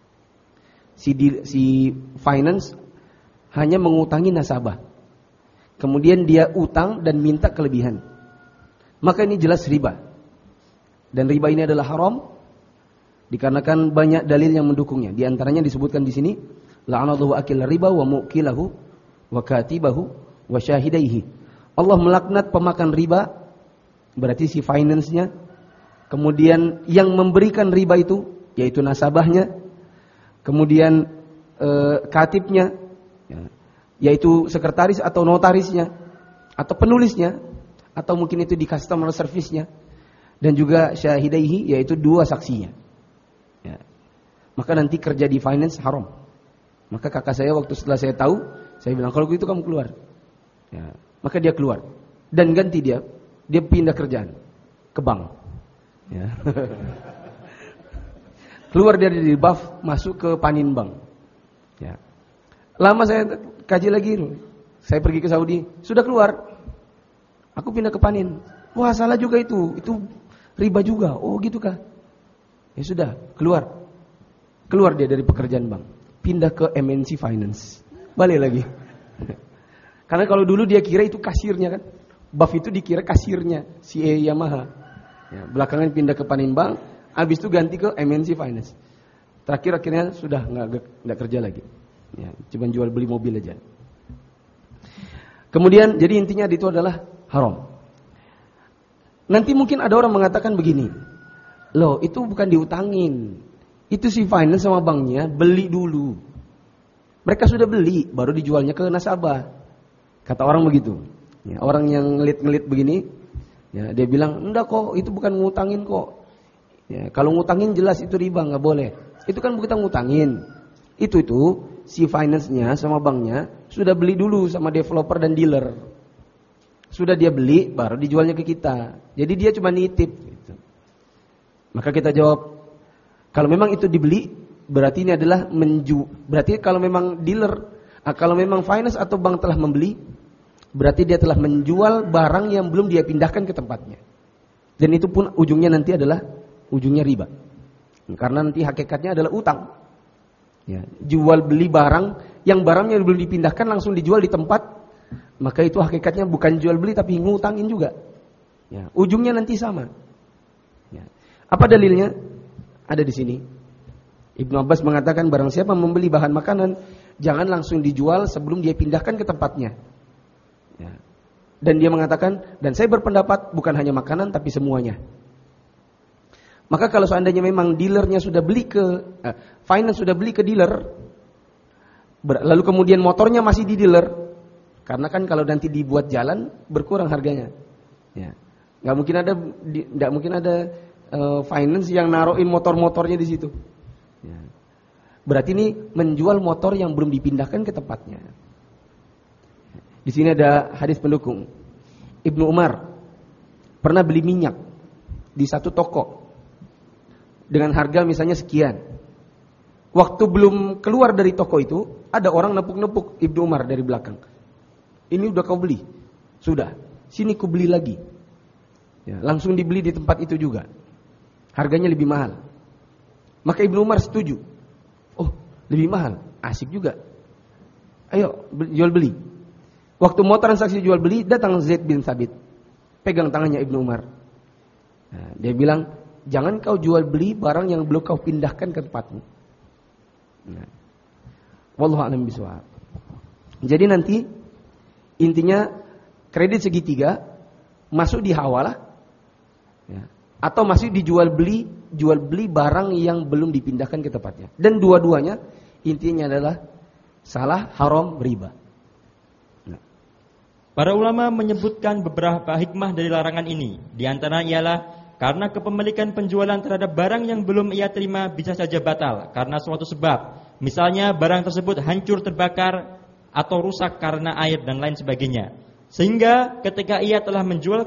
Si finance hanya mengutangi nasabah. Kemudian dia utang dan minta kelebihan. Maka ini jelas riba. Dan riba ini adalah haram dikarenakan banyak dalil yang mendukungnya. Di antaranya disebutkan di sini, la'anallahu akil riba wa mukilahu wa katibahu wa syahidaihi. Allah melaknat pemakan riba, berarti si finance-nya, kemudian yang memberikan riba itu yaitu nasabahnya, kemudian katibnya, yaitu sekretaris atau notarisnya, atau penulisnya, atau mungkin itu di customer service-nya, dan juga syahidaihi, yaitu dua saksinya. Ya. Maka nanti kerja di finance haram. Maka kakak saya waktu setelah saya tahu, saya bilang kalau begitu kamu keluar. Ya. Maka dia keluar dan ganti dia pindah kerjaan ke bank. Ya. Keluar dari BAF masuk ke Paninbank. Ya. Lama saya kaji lagi, saya pergi ke Saudi, sudah keluar. Aku pindah ke Panin. Wah salah juga itu riba juga. Oh gitu kah? Ya sudah, keluar dia dari pekerjaan bank, pindah ke MNC Finance, balik lagi. Karena kalau dulu dia kira itu kasirnya kan, BAF itu dikira kasirnya si Yamaha. Ya, belakangan pindah ke Paninbank, habis itu ganti ke MNC Finance. Terakhir akhirnya sudah nggak kerja lagi. Ya, cuma jual beli mobil aja. Kemudian jadi intinya itu adalah haram. Nanti mungkin ada orang mengatakan begini, loh itu bukan diutangin, itu si finance sama banknya beli dulu. Mereka sudah beli, baru dijualnya ke nasabah. Kata orang begitu. Ya, orang yang ngelit begini, ya, dia bilang, enggak kok, itu bukan ngutangin kok. Ya, kalau ngutangin jelas itu riba, nggak boleh. Itu kan bukan ngutangin. Itu si finance-nya sama banknya sudah beli dulu sama developer dan dealer. Sudah dia beli, baru dijualnya ke kita. Jadi dia cuma nitip. Gitu. Maka kita jawab, kalau memang itu dibeli, berarti ini adalah berarti kalau memang dealer, kalau memang finance atau bank telah membeli, berarti dia telah menjual barang yang belum dia pindahkan ke tempatnya. Dan itu pun ujungnya nanti adalah ujungnya riba. Karena nanti hakikatnya adalah utang. Ya, jual beli barang yang barangnya belum dipindahkan langsung dijual di tempat. Maka itu hakikatnya bukan jual beli tapi ngutangin juga. Ya, ujungnya nanti sama. Ya. Apa dalilnya? Ada di sini. Ibnu Abbas mengatakan barang siapa membeli bahan makanan, jangan langsung dijual sebelum dia pindahkan ke tempatnya. Ya. Dan dia mengatakan, dan saya berpendapat bukan hanya makanan tapi semuanya. Maka kalau seandainya memang dealernya sudah beli finance sudah beli ke dealer, lalu kemudian motornya masih di dealer, karena kan kalau nanti dibuat jalan berkurang harganya. Ya. Nggak mungkin ada finance yang naruhin motor-motornya di situ. Ya. Berarti ini menjual motor yang belum dipindahkan ke tempatnya. Di sini ada hadis pendukung. Ibnu Umar pernah beli minyak di satu toko dengan harga misalnya sekian. Waktu belum keluar dari toko itu, ada orang nepuk-nepuk Ibnu Umar dari belakang. Ini udah kau beli? Sudah. Sini ku beli lagi. Ya, langsung dibeli di tempat itu juga. Harganya lebih mahal. Maka Ibnu Umar setuju. Oh, lebih mahal. Asik juga. Ayo, jual beli. Waktu mau transaksi jual beli, datang Zaid bin Thabit. Pegang tangannya Ibnu Umar. Nah, dia bilang, jangan kau jual beli barang yang belum kau pindahkan ke tempatmu. Nah, wallahu a'lam bishawab. Jadi nanti intinya kredit segitiga masuk di hawalah, ya, atau masih jual beli barang yang belum dipindahkan ke tempatnya. Dan dua-duanya intinya adalah salah, haram, riba. Nah.
Para ulama menyebutkan beberapa hikmah dari larangan ini. Di antara ialah karena kepemilikan penjualan terhadap barang yang belum ia terima bisa saja batal karena suatu sebab. Misalnya barang tersebut hancur terbakar atau rusak karena air dan lain sebagainya. Sehingga ketika ia telah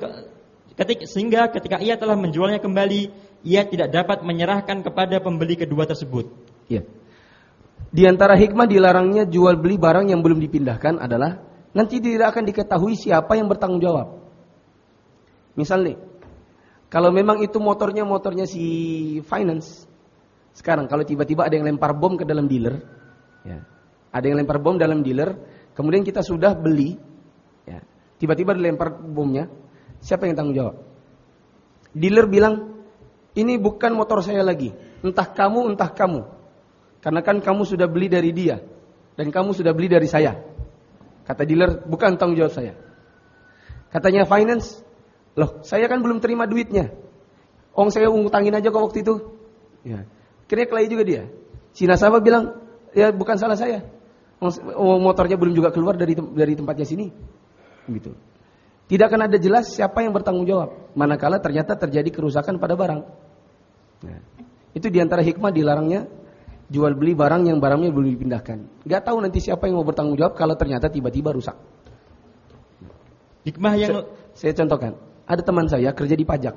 menjualnya kembali, ia tidak dapat menyerahkan kepada pembeli kedua tersebut.
Ya. Di antara hikmah dilarangnya jual beli barang yang belum dipindahkan adalah nanti tidak akan diketahui siapa yang bertanggung jawab. Misal nih, kalau memang itu motornya si finance, sekarang kalau tiba-tiba ada yang lempar bom ke dalam dealer, ya, ada yang lempar bom dalam dealer, kemudian kita sudah beli, ya, tiba-tiba dilempar bomnya, siapa yang tanggung jawab? Dealer bilang, ini bukan motor saya lagi, entah kamu, karena kan kamu sudah beli dari dia, dan kamu sudah beli dari saya. Kata dealer, bukan tanggung jawab saya. Katanya finance, loh, saya kan belum terima duitnya. Saya ngutangin aja kok waktu itu. Ya. Akhirnya kelahi juga dia. Si nasabah bilang, ya bukan salah saya. Motornya belum juga keluar dari tempatnya sini. Gitu. Tidak akan ada jelas siapa yang bertanggung jawab. Manakala ternyata terjadi kerusakan pada barang. Ya. Itu diantara hikmah dilarangnya jual beli barang yang barangnya belum dipindahkan. Gak tahu nanti siapa yang mau bertanggung jawab kalau ternyata tiba-tiba rusak.
Hikmah yang
saya contohkan. Ada teman saya kerja di pajak,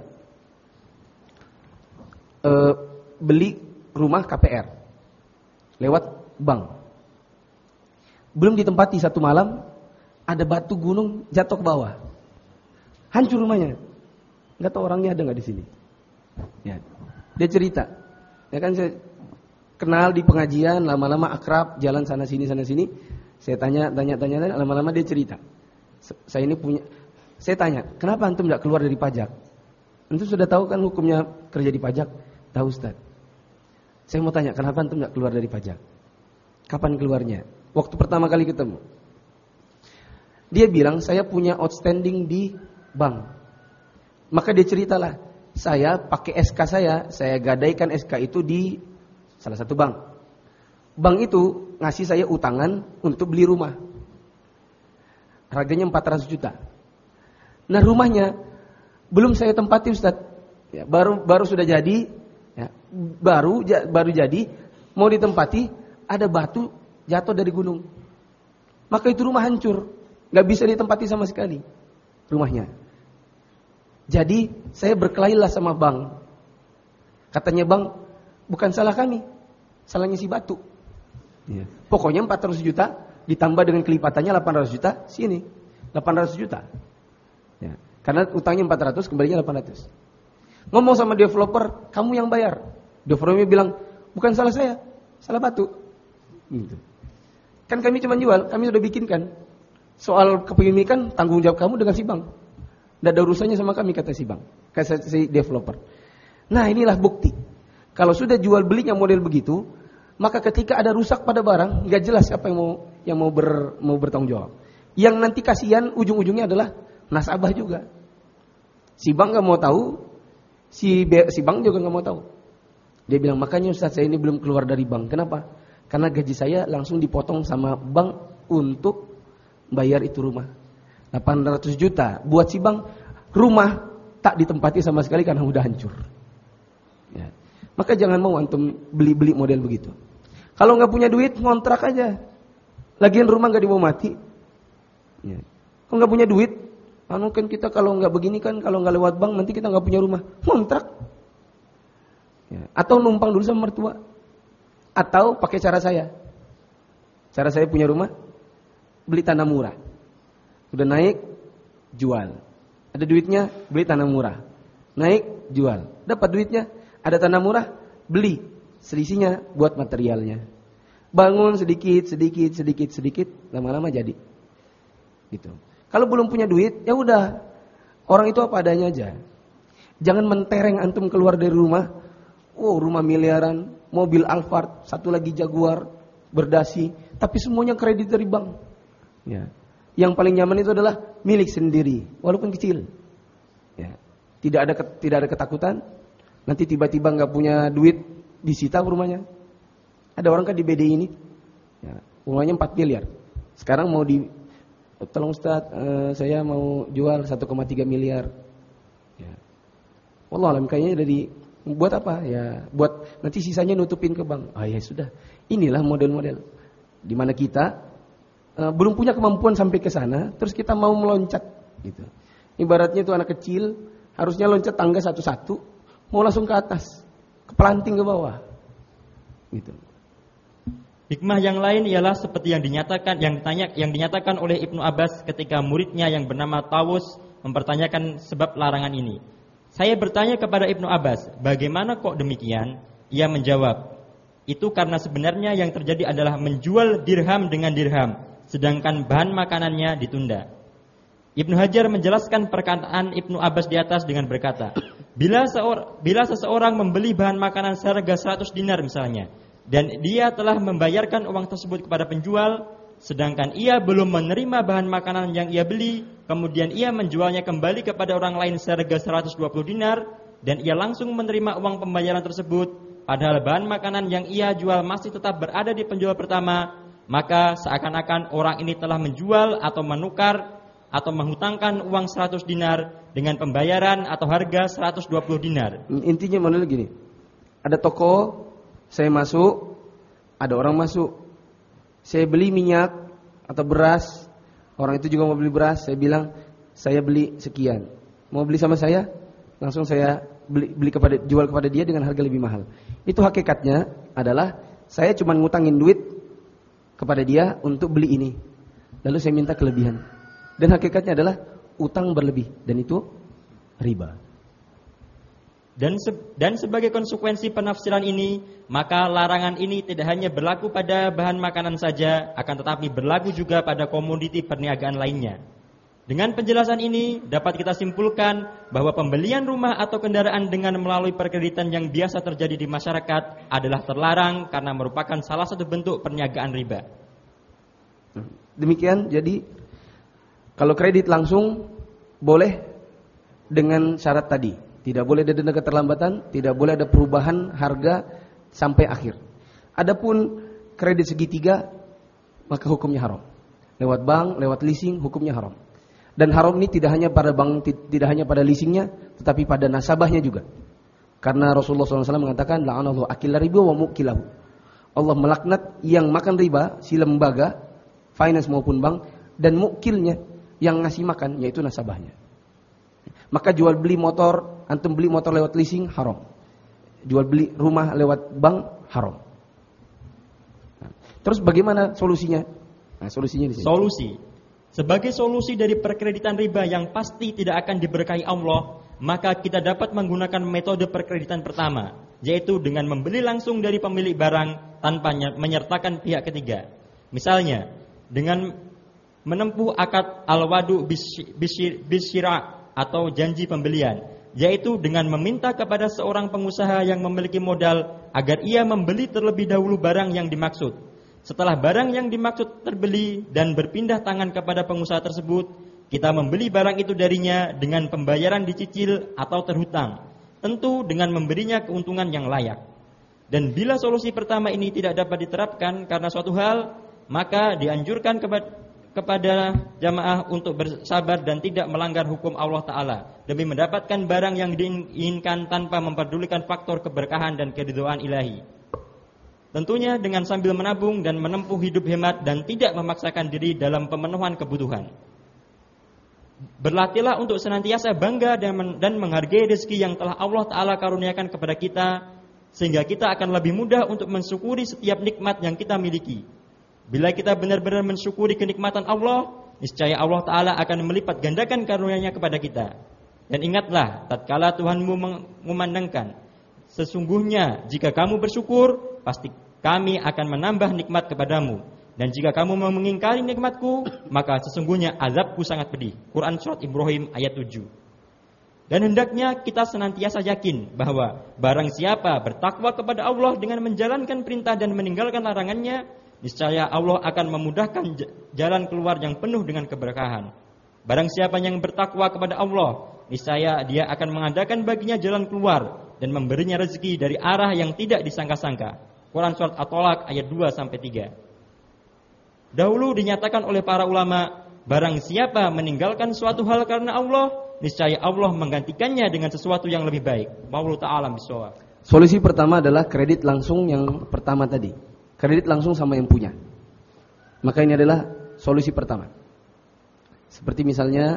beli rumah KPR lewat bank. Belum ditempati satu malam, ada batu gunung jatuh ke bawah, hancur rumahnya. Nggak tahu orangnya ada nggak di sini. Ya. Dia cerita, ya kan saya kenal di pengajian, lama-lama akrab, jalan sana sini. Saya tanya, lama-lama dia cerita. Saya tanya, kenapa antum tidak keluar dari pajak? Antum sudah tahu kan hukumnya kerja di pajak? Tahu Ustaz. Saya mau tanya, kenapa antum tidak keluar dari pajak? Kapan keluarnya? Waktu pertama kali ketemu. Dia bilang, saya punya outstanding di bank. Maka dia ceritalah, saya pakai SK saya gadaikan SK itu di salah satu bank. Bank itu ngasih saya utangan untuk beli rumah. Harganya 400 juta. Nah rumahnya belum saya tempati Ustaz, ya, baru sudah jadi, ya, baru jadi, mau ditempati, ada batu jatuh dari gunung, maka itu rumah hancur, nggak bisa ditempati sama sekali rumahnya. Jadi saya berkelailah sama bank, katanya bank, bukan salah kami, salahnya si batu. Ya. Pokoknya 400 juta ditambah dengan kelipatannya 800 juta, sini 800 juta. Ya, karena utangnya 400, kembalinya 800. Ngomong sama developer, kamu yang bayar. Developernya bilang, bukan salah saya, salah batu. Gitu. Kan kami cuma jual, kami sudah bikinkan. Soal kepemilikan, tanggung jawab kamu dengan si bank. Tidak ada urusannya sama kami, kata si bank, kata si developer. Nah inilah bukti. Kalau sudah jual belinya model begitu, maka ketika ada rusak pada barang, nggak jelas siapa yang mau bertanggung jawab. Yang nanti kasihan ujung-ujungnya adalah nasabah juga. Si bank nggak mau tahu, si bank juga nggak mau tahu. Dia bilang, makanya Ustaz saya ini belum keluar dari bank. Kenapa? Karena gaji saya langsung dipotong sama bank untuk bayar itu rumah. 800 juta buat si bank, rumah tak ditempati sama sekali karena udah hancur. Ya. Maka jangan mau antum beli-beli model begitu. Kalau nggak punya duit, ngontrak aja. Lagian rumah nggak mau mati. Ya. Kalau nggak punya duit, kan kita kalau nggak begini kan, kalau nggak lewat bank nanti kita nggak punya rumah, ngontrak. Ya. Atau numpang dulu sama mertua. Atau pakai cara saya. Cara saya punya rumah, beli tanah murah. Udah naik, jual. Ada duitnya, beli tanah murah. Naik, jual. Dapat duitnya, ada tanah murah, beli. Selisihnya buat materialnya. Bangun sedikit, lama-lama jadi. Gitu. Kalau belum punya duit, ya udah. Orang itu apa adanya aja. Jangan mentereng antum keluar dari rumah. Oh, rumah miliaran, mobil Alphard, satu lagi Jaguar, berdasi, tapi semuanya kredit dari bank. Ya. Yang paling nyaman itu adalah milik sendiri, walaupun kecil. Ya. Tidak ada ketakutan. Nanti tiba-tiba nggak punya duit, disita rumahnya. Ada orang kan di BDI ini, ya, rumahnya 4 miliar. Sekarang mau tolong Ustaz, saya mau jual 1,3 miliar. Ya. Wallahualam kayaknya buat apa? Ya, buat nanti sisanya nutupin ke bank. Ya sudah. Inilah model-model di mana kita belum punya kemampuan sampai ke sana, terus kita mau meloncat gitu. Ibaratnya itu anak kecil harusnya loncat tangga satu-satu, mau langsung ke atas, kepelanting ke bawah. Gitu.
Hikmah yang lain ialah seperti yang dinyatakan oleh Ibnu Abbas ketika muridnya yang bernama Tawus mempertanyakan sebab larangan ini. Saya bertanya kepada Ibnu Abbas, bagaimana kok demikian? Ia menjawab, itu karena sebenarnya yang terjadi adalah menjual dirham dengan dirham, sedangkan bahan makanannya ditunda. Ibnu Hajar menjelaskan perkataan Ibnu Abbas di atas dengan berkata, bila seseorang membeli bahan makanan seharga 100 dinar misalnya, dan dia telah membayarkan uang tersebut kepada penjual, sedangkan ia belum menerima bahan makanan yang ia beli, kemudian ia menjualnya kembali kepada orang lain seharga 120 dinar, dan ia langsung menerima uang pembayaran tersebut, padahal bahan makanan yang ia jual masih tetap berada di penjual pertama, maka seakan-akan orang ini telah menjual atau menukar atau menghutangkan uang 100 dinar dengan pembayaran atau harga 120 dinar.
Intinya model gini, ada toko, saya masuk, ada orang masuk, saya beli minyak atau beras, orang itu juga mau beli beras, saya bilang saya beli sekian, mau beli sama saya, langsung saya jual kepada dia dengan harga lebih mahal. Itu hakikatnya adalah saya cuma ngutangin duit kepada dia untuk beli ini, lalu saya minta kelebihan, dan hakikatnya adalah utang berlebih, dan itu riba. Dan sebagai konsekuensi penafsiran ini, maka larangan ini tidak hanya berlaku pada bahan makanan saja, akan tetapi berlaku juga pada komoditi perniagaan lainnya. Dengan penjelasan ini dapat kita simpulkan bahwa pembelian rumah atau kendaraan dengan melalui perkreditan yang biasa terjadi di masyarakat adalah terlarang karena merupakan salah satu bentuk perniagaan riba. Demikian, jadi kalau kredit langsung boleh dengan syarat tadi. Tidak boleh ada denda keterlambatan, tidak boleh ada perubahan harga sampai akhir. Adapun kredit segitiga, maka hukumnya haram. Lewat bank, lewat leasing, hukumnya haram. Dan haram ini tidak hanya pada bank, tidak hanya pada leasingnya, tetapi pada nasabahnya juga. Karena Rasulullah SAW mengatakan, la'anallahu akila riba wa mukilahu. Allah melaknat yang makan riba, si lembaga, finance maupun bank, dan mukilnya yang ngasih makan, yaitu nasabahnya. Maka jual beli motor, antum beli motor lewat leasing haram. Jual beli rumah lewat bank haram. Terus bagaimana solusinya? Solusinya di sini.
Solusi. Sebagai solusi dari perkreditan riba yang pasti tidak akan diberkahi Allah, maka kita dapat menggunakan metode perkreditan pertama, yaitu dengan membeli langsung dari pemilik barang tanpa menyertakan pihak ketiga. Misalnya, dengan menempuh akad al-wadu bisyira' atau janji pembelian, yaitu dengan meminta kepada seorang pengusaha yang memiliki modal agar ia membeli terlebih dahulu barang yang dimaksud. Setelah barang yang dimaksud terbeli dan berpindah tangan kepada pengusaha tersebut, kita membeli barang itu darinya dengan pembayaran dicicil atau terhutang, tentu dengan memberinya keuntungan yang layak. Dan bila solusi pertama ini tidak dapat diterapkan karena suatu hal, maka dianjurkan kepada jamaah untuk bersabar dan tidak melanggar hukum Allah Ta'ala demi mendapatkan barang yang diinginkan tanpa memperdulikan faktor keberkahan dan keridhaan ilahi. Tentunya dengan sambil menabung dan menempuh hidup hemat dan tidak memaksakan diri dalam pemenuhan kebutuhan. Berlatihlah untuk senantiasa bangga dan menghargai rezeki yang telah Allah Ta'ala karuniakan kepada kita, sehingga kita akan lebih mudah untuk mensyukuri setiap nikmat yang kita miliki. Bila kita benar-benar mensyukuri kenikmatan Allah, niscaya Allah Ta'ala akan melipat gandakan karunia-Nya kepada kita. Dan ingatlah, tatkala Tuhanmu memandangkan, sesungguhnya jika kamu bersyukur, pasti kami akan menambah nikmat kepadamu. Dan jika kamu mengingkari nikmatku, maka sesungguhnya azabku sangat pedih. Quran Surat Ibrahim ayat 7. Dan hendaknya kita senantiasa yakin bahwa barang siapa bertakwa kepada Allah dengan menjalankan perintah dan meninggalkan larangannya, niscaya Allah akan memudahkan jalan keluar yang penuh dengan keberkahan. Barang siapa yang bertakwa kepada Allah, niscaya Dia akan mengadakan baginya jalan keluar dan memberinya rezeki dari arah yang tidak disangka-sangka. Quran Surat At-Tolak ayat 2-3. Dahulu dinyatakan oleh para ulama, barang siapa meninggalkan suatu hal karena Allah, niscaya Allah menggantikannya dengan sesuatu yang lebih baik. Wallahu ta'ala bishawab.
Solusi pertama adalah kredit langsung yang pertama tadi. Kredit langsung sama yang punya. Maka ini adalah solusi pertama. Seperti misalnya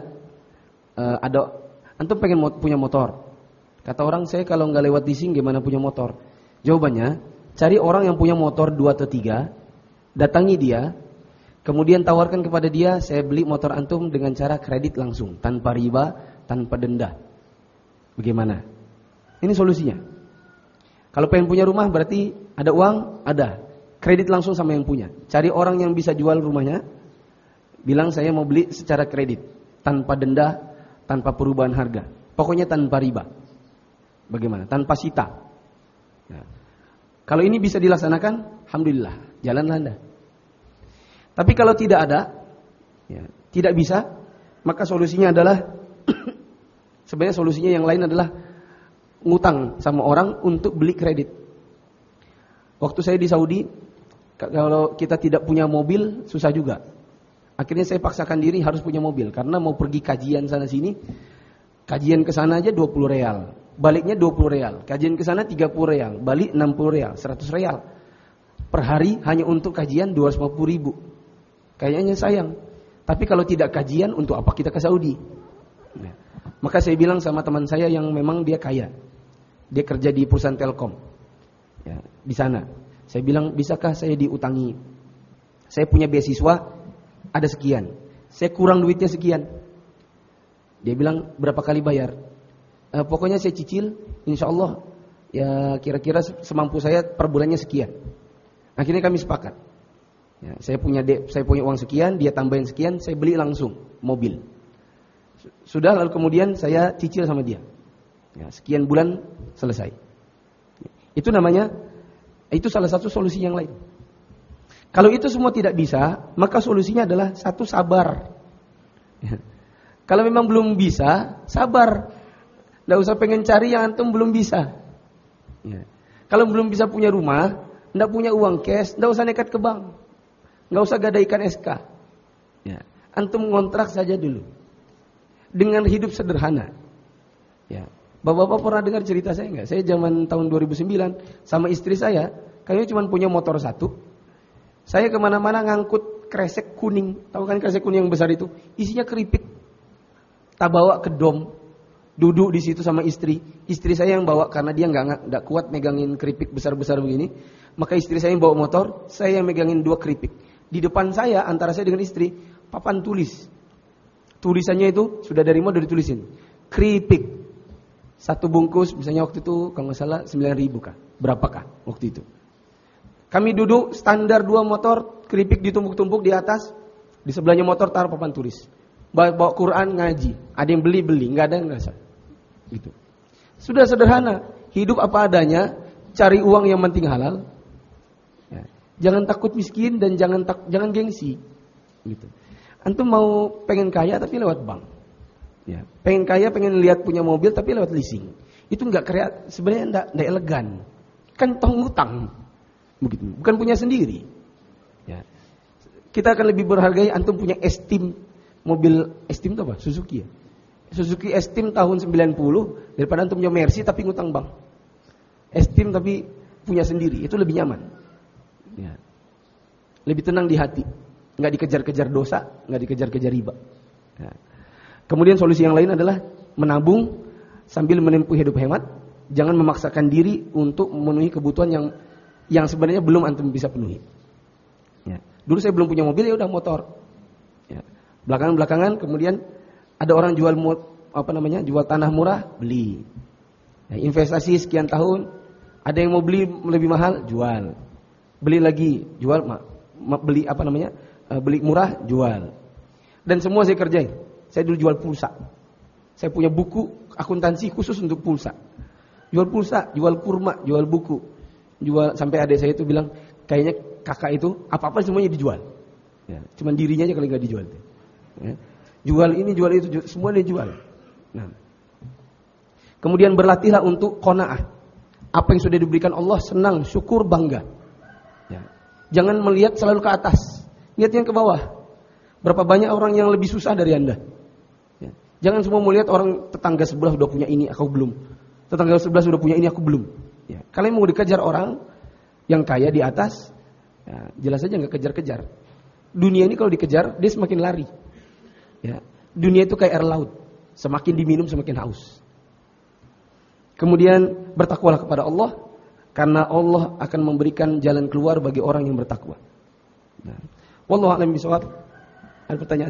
antum pengen punya motor. Kata orang, saya kalau nggak lewat leasing gimana punya motor? Jawabannya, cari orang yang punya motor 2 atau 3, datangi dia, kemudian tawarkan kepada dia, saya beli motor antum dengan cara kredit langsung, tanpa riba, tanpa denda. Bagaimana? Ini solusinya. Kalau pengen punya rumah berarti ada uang, ada. Kredit langsung sama yang punya. Cari orang yang bisa jual rumahnya, bilang saya mau beli secara kredit, tanpa denda, tanpa perubahan harga. Pokoknya tanpa riba. Bagaimana? Tanpa sita. Nah, kalau ini bisa dilaksanakan, alhamdulillah, jalanlah Anda. Tapi kalau tidak ada, tidak bisa, maka solusinya adalah sebenarnya solusinya yang lain adalah ngutang sama orang untuk beli kredit. Waktu saya di Saudi, kalau kita tidak punya mobil susah juga. Akhirnya saya paksakan diri harus punya mobil karena mau pergi kajian sana sini, kajian ke sana aja 20 real, baliknya 20 real, kajian ke sana 30 real, balik 60 real, 100 real. Per hari hanya untuk kajian 250 ribu. Kayaknya sayang. Tapi kalau tidak kajian, untuk apa kita ke Saudi? Nah, maka saya bilang sama teman saya yang memang dia kaya. Dia kerja di perusahaan Telkom. Ya, di sana. Saya bilang, bisakah saya diutangi? Saya punya beasiswa, ada sekian. Saya kurang duitnya sekian. Dia bilang, berapa kali bayar? Pokoknya saya cicil, insya Allah, ya kira-kira semampu saya per bulannya sekian. Akhirnya kami sepakat. Ya, saya punya uang sekian, dia tambahin sekian, saya beli langsung mobil. Sudah, lalu kemudian saya cicil sama dia. Ya, sekian bulan selesai. Itu namanya, itu salah satu solusi yang lain. Kalau itu semua tidak bisa, maka solusinya adalah satu, sabar. Ya. Kalau memang belum bisa, sabar. Tidak usah pengen cari yang antum belum bisa. Ya. Kalau belum bisa punya rumah, tidak punya uang cash, tidak usah nekat ke bank. Nggak usah gadaikan SK. Ya. Antum ngontrak saja dulu. Dengan hidup sederhana. Ya. Bapak-bapak pernah dengar cerita saya nggak? Saya zaman tahun 2009 sama istri saya, kayaknya cuma punya motor satu. Saya kemana-mana ngangkut kresek kuning. Tahu kan kresek kuning yang besar itu? Isinya keripik. Tak bawa ke dom. Duduk di situ sama istri. Istri saya yang bawa karena dia nggak kuat megangin keripik besar-besar begini. Maka istri saya yang bawa motor, saya yang megangin 2 keripik. Di depan saya, antara saya dengan istri, papan tulis. Tulisannya itu sudah dari mana ditulisin. Keripik. 1 bungkus, misalnya waktu itu kalau nggak salah 9.000 kah? Berapakah waktu itu? Kami duduk standar 2 motor, keripik ditumpuk-tumpuk di atas. Di sebelahnya motor taruh papan tulis. Bawa Quran ngaji. Ada yang beli, nggak ada yang nggak. Gitu. Sudah sederhana. Hidup apa adanya, cari uang yang penting halal. Jangan takut miskin dan jangan gengsi. Gitu. Antum mau pengen kaya tapi lewat bank. Ya, pengen kaya, pengen lihat punya mobil tapi lewat leasing. Itu enggak kreatif, sebenarnya enggak elegan. Kan toh ngutang. Begitu, bukan punya sendiri. Ya. Kita akan lebih berhargai antum punya Esteem, mobil Esteem itu apa? Suzuki ya. Suzuki Esteem tahun 90 daripada antum punya Mercy tapi ngutang bank. Esteem tapi punya sendiri, itu lebih nyaman. Ya. Lebih tenang di hati. Nggak dikejar-kejar dosa, nggak dikejar-kejar riba. Ya. Kemudian solusi yang lain adalah menabung sambil menempuh hidup hemat. Jangan memaksakan diri untuk memenuhi kebutuhan yang sebenarnya belum antum bisa penuhi. Ya. Dulu saya belum punya mobil, ya udah motor. Ya. Belakangan kemudian ada orang jual jual tanah murah, beli. Ya, investasi sekian tahun, ada yang mau beli lebih mahal, jual. Beli lagi, jual, beli murah, jual. Dan semua saya kerjain. Saya dulu jual pulsa. Saya punya buku akuntansi khusus untuk pulsa. Jual pulsa, jual kurma, jual buku. Jual sampai adik saya itu bilang, kayaknya kakak itu apa-apa semuanya dijual. Ya, cuman dirinya aja kalau nggak dijual. Ya. Jual ini, jual itu, semua dia jual. Nah. Kemudian berlatihlah untuk qanaah. Apa yang sudah diberikan Allah, senang, syukur, bangga. Ya. Jangan melihat selalu ke atas. Lihat yang ke bawah. Berapa banyak orang yang lebih susah dari Anda. Ya. Jangan semua melihat orang tetangga sebelah sudah punya ini, aku belum. Tetangga sebelah sudah punya ini, aku belum. Ya. Kalian mau dikejar orang yang kaya di atas, ya, jelas saja nggak kejar-kejar. Dunia ini kalau dikejar, dia semakin lari. Ya. Dunia itu kayak air laut. Semakin diminum, semakin haus. Kemudian bertakwalah kepada Allah, karena Allah akan memberikan jalan keluar bagi orang yang bertakwa. Nah, wallahu a'lam bishawab. Ada pertanyaan?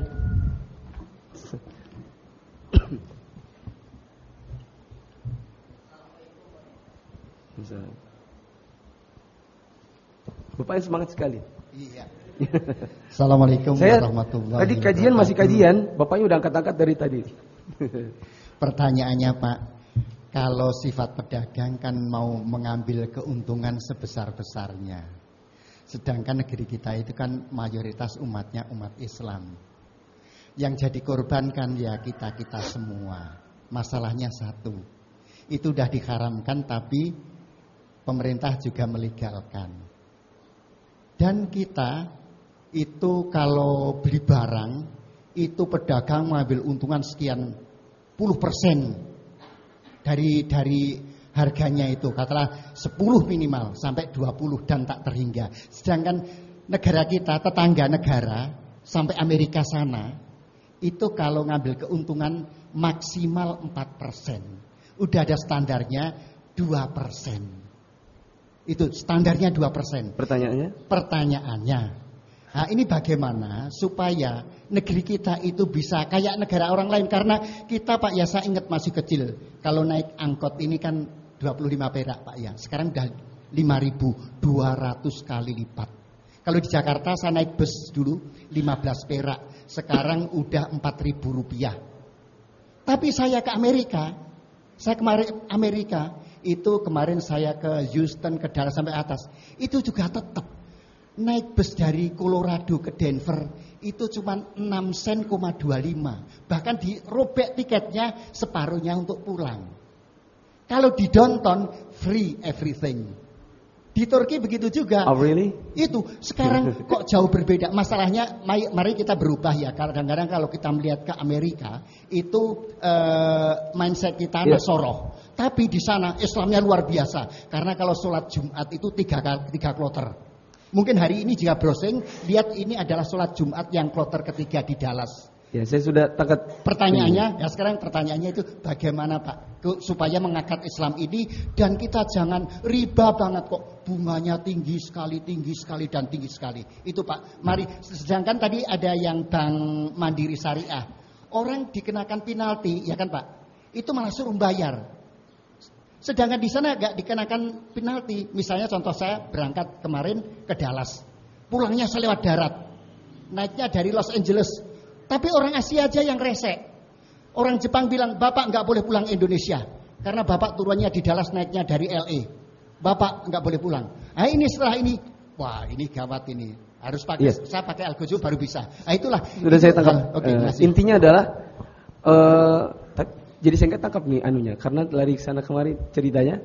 Bapaknya semangat sekali.
Iya. Assalamualaikum warahmatullahi wabarakatuh.
Tadi kajian masih kajian, bapaknya udah angkat-angkat dari tadi.
Pertanyaannya Pak, kalau sifat pedagang kan mau mengambil keuntungan sebesar-besarnya. Sedangkan negeri kita itu kan mayoritas umatnya umat Islam. Yang jadi korban kan ya kita-kita semua. Masalahnya satu, itu udah diharamkan tapi pemerintah juga melegalkan. Dan kita itu kalau beli barang, itu pedagang mengambil untungan sekian puluh persen dari harganya itu, katakanlah 10 minimal sampai 20 dan tak terhingga. Sedangkan negara kita, tetangga negara sampai Amerika sana, itu kalau ngambil keuntungan maksimal 4%. Udah ada standarnya 2%. Itu standarnya 2%. Pertanyaannya, nah ini bagaimana supaya negeri kita itu bisa kayak negara orang lain. Karena kita Pak ya, saya ingat masih kecil, kalau naik angkot ini kan 25 perak Pak ya. Sekarang udah 5.000, 200 kali lipat. Kalau di Jakarta saya naik bus dulu 15 perak, sekarang udah 4.000 rupiah. Tapi saya ke Amerika, kemarin saya ke Houston, ke Dallas sampai atas, itu juga tetap naik bus dari Colorado ke Denver itu cuma 6 sen, 25. Bahkan dirobek tiketnya separuhnya untuk pulang. Kalau di downtown free everything. Di Turki begitu juga.
Oh really?
Itu sekarang kok jauh berbeda. Masalahnya mari kita berubah ya. Kadang-kadang kalau kita melihat ke Amerika itu mindset kita Nasoroh. Tapi di sana Islamnya luar biasa. Karena kalau sholat Jumat itu 3 kloter. Mungkin hari ini jika browsing lihat ini adalah sholat Jumat yang kloter ketiga di Dallas.
Ya, saya sudah tangkap.
Pertanyaannya, ya sekarang pertanyaannya itu bagaimana Pak supaya mengangkat Islam ini dan kita jangan riba banget kok, bunganya tinggi sekali dan tinggi sekali. Itu Pak. Mari, sedangkan tadi ada yang Bank Mandiri Syariah. Orang dikenakan penalti, ya kan Pak? Itu malah suruh bayar. Sedangkan di sana enggak dikenakan penalti. Misalnya contoh saya berangkat kemarin ke Dallas. Pulangnya saya lewat darat. Naiknya dari Los Angeles. Tapi orang Asia aja yang resek. Orang Jepang bilang, Bapak nggak boleh pulang Indonesia. Karena Bapak turunnya di Dallas, naiknya dari LA. Bapak nggak boleh pulang. Nah ini setelah ini, wah ini gawat ini. Harus pakai,
Yes.
saya pakai Al-Gojo baru bisa. Nah itulah.
Sudah saya tangkap.
Oke,
Intinya adalah jadi saya nggak tangkap nih anunya karena lari ke sana kemari ceritanya.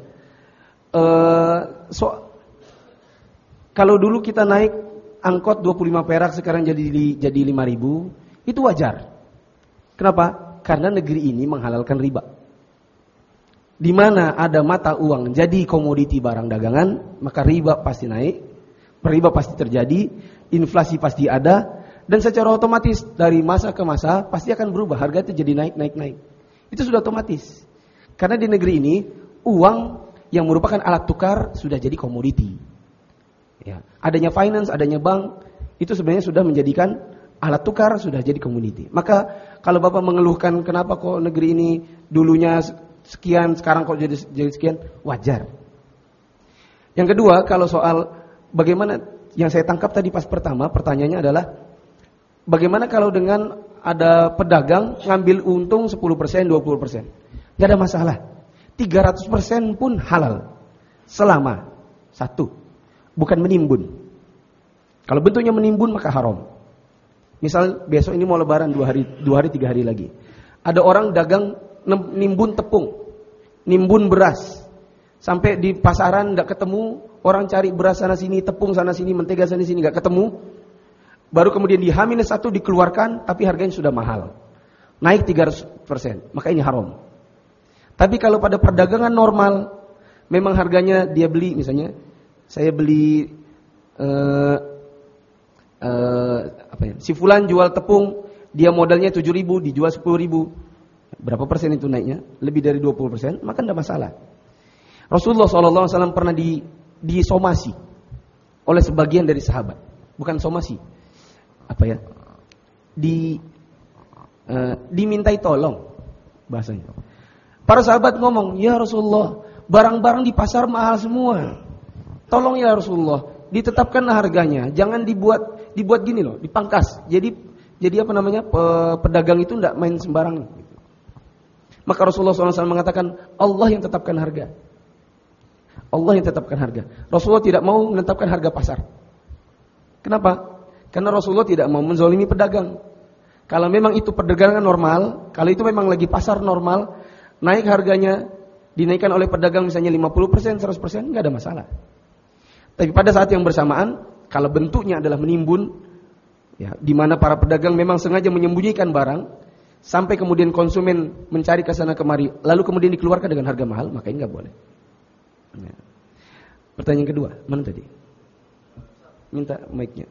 Kalau dulu kita naik angkot 25 perak sekarang jadi 5.000, itu wajar. Kenapa? Karena negeri ini menghalalkan riba. Di mana ada mata uang jadi komoditi barang dagangan, maka riba pasti naik, riba pasti terjadi, inflasi pasti ada, dan secara otomatis dari masa ke masa pasti akan berubah, harga itu jadi naik. Itu sudah otomatis. Karena di negeri ini uang yang merupakan alat tukar sudah jadi komoditi. Ya, adanya finance, adanya bank, itu sebenarnya sudah menjadikan alat tukar, sudah jadi komoditi. Maka kalau Bapak mengeluhkan kenapa kok negeri ini dulunya sekian, sekarang kok jadi sekian, wajar. Yang kedua, kalau soal bagaimana yang saya tangkap tadi pas pertama, pertanyaannya adalah bagaimana kalau dengan ada pedagang ngambil untung 10%, 20%. Gak ada masalah. 300% pun halal. Selama satu, bukan menimbun. Kalau bentuknya menimbun maka haram. Misal besok ini mau lebaran 2 hari 3 hari lagi. Ada orang dagang nimbun tepung, nimbun beras. Sampai di pasaran enggak ketemu, orang cari beras sana sini, tepung sana sini, mentega sana sini enggak ketemu. Baru kemudian di H-1 dikeluarkan tapi harganya sudah mahal. Naik 300%, maka ini haram. Tapi kalau pada perdagangan normal, memang harganya dia beli, misalnya saya beli si fulan jual tepung, dia modalnya 7.000, dijual 10.000. Berapa persen itu naiknya? Lebih dari 20%, maka tidak masalah. Rasulullah SAW pernah disomasi oleh sebagian dari sahabat. Bukan somasi, dimintai tolong bahasanya. Para sahabat ngomong, ya Rasulullah, barang-barang di pasar mahal semua. Tolong ya Rasulullah, ditetapkanlah harganya, jangan dibuat gini loh, dipangkas. Jadi pedagang itu tidak main sembarang. Maka Rasulullah SAW mengatakan, Allah yang tetapkan harga. Allah yang tetapkan harga. Rasulullah tidak mau menetapkan harga pasar. Kenapa? Karena Rasulullah tidak mau menzalimi pedagang. Kalau memang itu perdagangan normal, kalau itu memang lagi pasar normal, naik harganya, dinaikkan oleh pedagang misalnya 50%, 100%, nggak ada masalah. Tapi pada saat yang bersamaan, kalau bentuknya adalah menimbun, ya, di mana para pedagang memang sengaja menyembunyikan barang, sampai kemudian konsumen mencari ke sana kemari, lalu kemudian dikeluarkan dengan harga mahal, maka ini nggak boleh. Ya. Pertanyaan kedua, mana tadi? Minta mic-nya.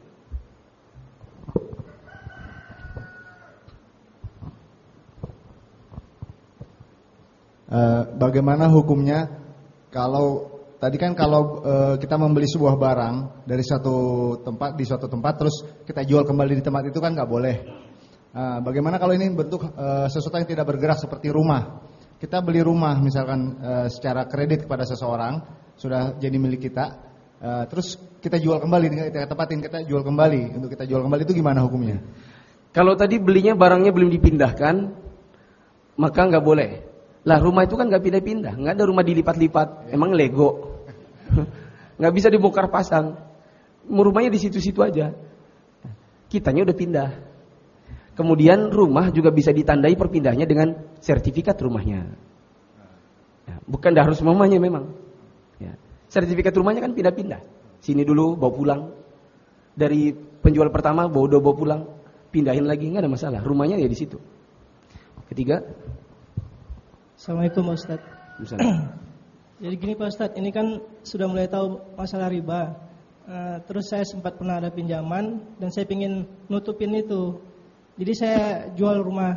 Bagaimana hukumnya kalau tadi kan kalau kita membeli sebuah barang dari suatu tempat di suatu tempat terus kita jual kembali di tempat itu kan nggak boleh. Bagaimana kalau ini bentuk sesuatu yang tidak bergerak seperti rumah? Kita beli rumah misalkan secara kredit kepada seseorang sudah jadi milik kita, terus kita jual kembali, kita tempatin, kita jual kembali. Untuk kita jual kembali itu gimana hukumnya?
Kalau tadi belinya barangnya belum dipindahkan, maka nggak boleh. Lah rumah itu kan nggak pindah-pindah, nggak ada rumah dilipat-lipat, emang Lego, nggak bisa dibongkar pasang, rumahnya di situ-situ aja. Kitanya udah pindah. Kemudian rumah juga bisa ditandai perpindahnya dengan sertifikat rumahnya. Ya, bukan harus mamanya memang. Ya. Sertifikat rumahnya kan pindah-pindah. Sini dulu bawa pulang, dari penjual pertama bawa pulang, pindahin lagi, nggak ada masalah. Rumahnya ya di situ. Ketiga.
Assalamualaikum Pak Ustadz. Jadi gini Pak Ustadz, ini kan sudah mulai tahu masalah riba. Terus saya sempat pernah ada pinjaman dan saya ingin nutupin itu. Jadi saya jual rumah.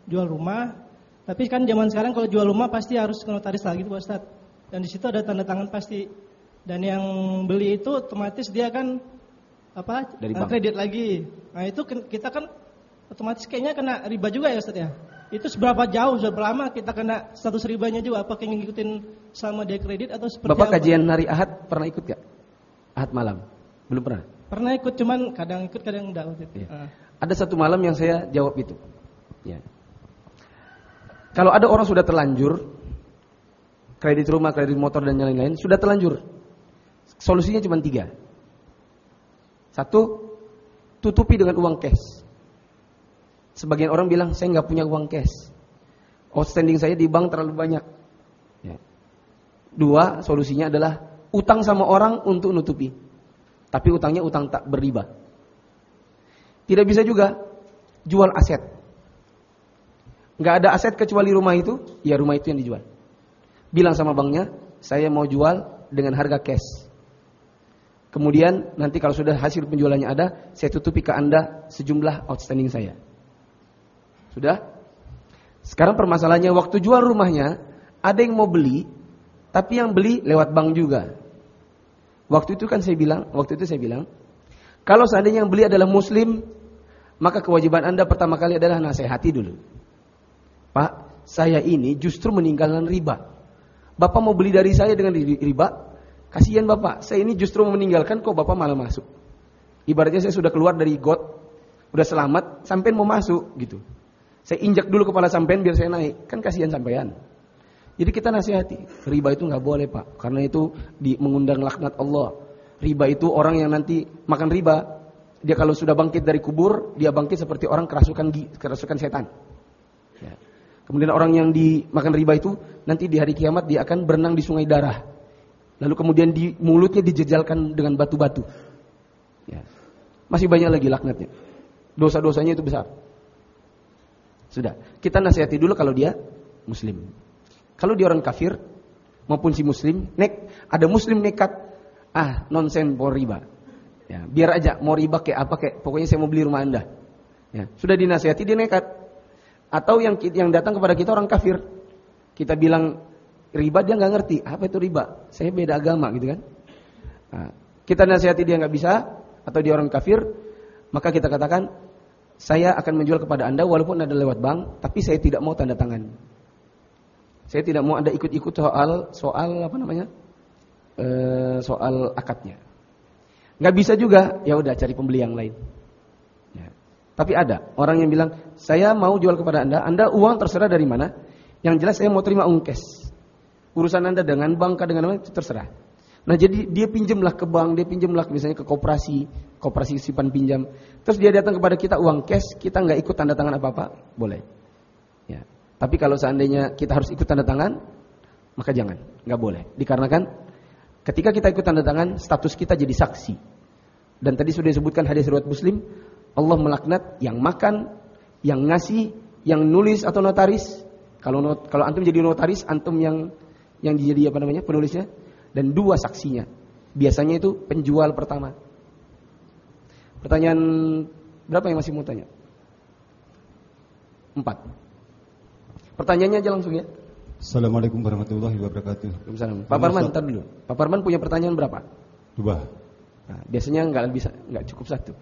Tapi kan zaman sekarang kalau jual rumah pasti harus ke notaris lagi Pak Ustadz. Dan di situ ada tanda tangan pasti. Dan yang beli itu otomatis dia kan kredit lagi. Nah itu kita kan otomatis kayaknya kena riba juga ya Ustadz ya. Itu seberapa jauh, seberapa lama kita kena status ribanya juga? Apakah ngikutin selama dia kredit atau seperti
Bapak
apa?
Kajian hari Ahad pernah ikut gak? Ahad malam? Belum pernah?
Pernah ikut, cuman kadang ikut kadang enggak.
Ya. Ada satu malam yang saya jawab itu. Ya. Kalau ada orang sudah terlanjur, kredit rumah, kredit motor dan lain-lain, sudah terlanjur, solusinya cuma 3. 1, tutupi dengan uang cash. Sebagian orang bilang, saya nggak punya uang cash, outstanding saya di bank terlalu banyak. Ya. 2, solusinya adalah utang sama orang untuk nutupi, tapi utangnya utang tak berriba. Tidak bisa juga jual aset. Nggak ada aset kecuali rumah itu, ya rumah itu yang dijual. Bilang sama banknya, saya mau jual dengan harga cash. Kemudian nanti kalau sudah hasil penjualannya ada, saya tutupi ke Anda sejumlah outstanding saya. Sudah? Sekarang permasalahannya waktu jual rumahnya, ada yang mau beli, tapi yang beli lewat bank juga. Waktu itu saya bilang, kalau seandainya yang beli adalah muslim, maka kewajiban Anda pertama kali adalah nasihati dulu. Pak, saya ini justru meninggalkan riba. Bapak mau beli dari saya dengan riba, kasihan Bapak, saya ini justru mau meninggalkan, kok Bapak malah masuk. Ibaratnya saya sudah keluar dari got, udah selamat, sampean mau masuk gitu. Saya injak dulu kepala sampean biar saya naik, kan kasihan sampean. Jadi kita nasihati, riba itu nggak boleh Pak, karena itu mengundang laknat Allah. Riba itu orang yang nanti makan riba, dia kalau sudah bangkit dari kubur, dia bangkit seperti orang kerasukan setan. Ya. Kemudian orang yang dimakan riba itu nanti di hari kiamat dia akan berenang di sungai darah. Lalu kemudian di mulutnya dijejalkan dengan batu-batu. Ya. Masih banyak lagi laknatnya. Dosa-dosanya itu besar. Sudah, kita nasihati dulu kalau dia muslim. Kalau dia orang kafir maupun si muslim, ada muslim nekat, nonsen mau riba. Ya, biar aja mau riba kayak apa kayak, pokoknya saya mau beli rumah Anda. Ya, sudah dinasihati dia nekat. Atau yang datang kepada kita orang kafir, kita bilang riba, dia nggak ngerti apa itu riba. Saya beda agama gitu kan. Nah, kita nasihati dia nggak bisa, atau dia orang kafir, maka kita katakan, saya akan menjual kepada Anda walaupun ada lewat bank, tapi saya tidak mau tanda tangan. Saya tidak mau Anda ikut-ikut soal apa namanya? Soal akadnya. Nggak bisa juga, ya udah cari pembeli yang lain. Ya. Tapi ada orang yang bilang, saya mau jual kepada Anda uang terserah dari mana. Yang jelas saya mau terima uang cash. Urusan Anda dengan bank, dengan apa itu terserah. Nah jadi dia pinjamlah ke bank, dia pinjamlah misalnya ke koperasi simpan pinjam. Terus dia datang kepada kita uang cash, kita nggak ikut tanda tangan apa-apa, boleh. Ya. Tapi kalau seandainya kita harus ikut tanda tangan, maka jangan, nggak boleh. Dikarenakan ketika kita ikut tanda tangan, status kita jadi saksi. Dan tadi sudah disebutkan hadis riwayat Muslim, Allah melaknat yang makan, yang ngasih, yang nulis atau notaris. Kalau antum jadi notaris, antum yang jadi apa namanya penulisnya, dan 2 saksinya. Biasanya itu penjual pertama. Pertanyaan berapa yang masih mau tanya? 4. Pertanyaannya aja langsung ya.
Assalamualaikum warahmatullahi wabarakatuh.
Waalaikumsalam. Pak Parman, ntar dulu. Pak Parman punya pertanyaan berapa?
2.
Nah, biasanya nggak cukup 1.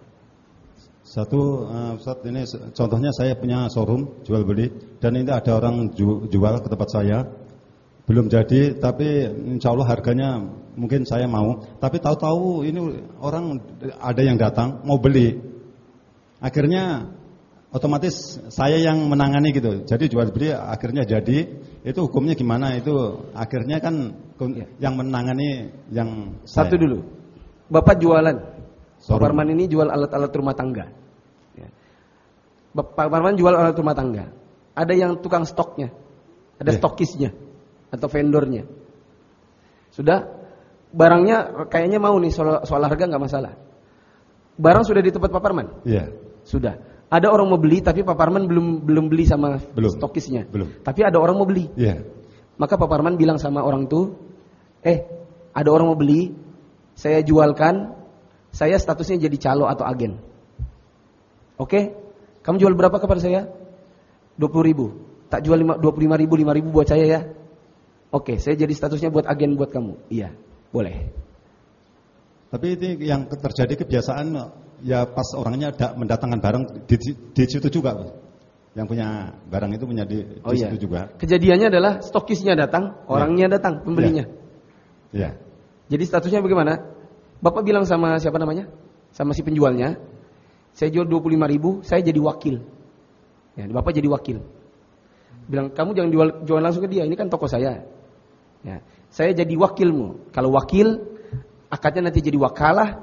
1, Ustaz, ini contohnya saya punya showroom jual beli dan ini ada orang jual ke tempat saya. Belum jadi, tapi insya Allah harganya mungkin saya mau. Tapi tahu-tahu ini orang ada yang datang mau beli. Akhirnya otomatis saya yang menangani gitu. Jadi jual beli akhirnya jadi. Itu hukumnya gimana? Itu akhirnya kan yang menangani yang saya.
Satu dulu. Bapak jualan. Pak Parman ini jual alat-alat rumah tangga. Ya. Pak Parman jual alat rumah tangga. Ada yang tukang stoknya. Ada stokisnya. Atau vendornya. Sudah, barangnya kayaknya mau nih, soal harga nggak masalah. Barang sudah di tempat Pak Parman?
Iya.
Sudah. Ada orang mau beli tapi Pak Parman belum beli sama stokisnya.
Belum.
Tapi ada orang mau beli.
Iya.
Maka Pak Parman bilang sama orang itu, ada orang mau beli, saya jualkan, saya statusnya jadi calo atau agen. Oke? Kamu jual berapa kepada saya? 20.000. Tak jual 25.000, 5.000 buat saya ya. Oke, saya jadi statusnya buat agen buat kamu. Iya, boleh.
Tapi ini yang terjadi kebiasaan ya pas orangnya mendatangkan barang di situ juga, yang punya barang itu punya di situ juga. Kejadiannya
adalah stokisnya datang, orangnya datang, pembelinya.
Iya.
Jadi statusnya bagaimana? Bapak bilang sama siapa namanya? Sama si penjualnya, saya jual 25.000, saya jadi wakil. Ya, Bapak jadi wakil. Bilang, kamu jangan jual langsung ke dia, ini kan toko saya. Ya, saya jadi wakilmu. Kalau wakil, akadnya nanti jadi wakalah.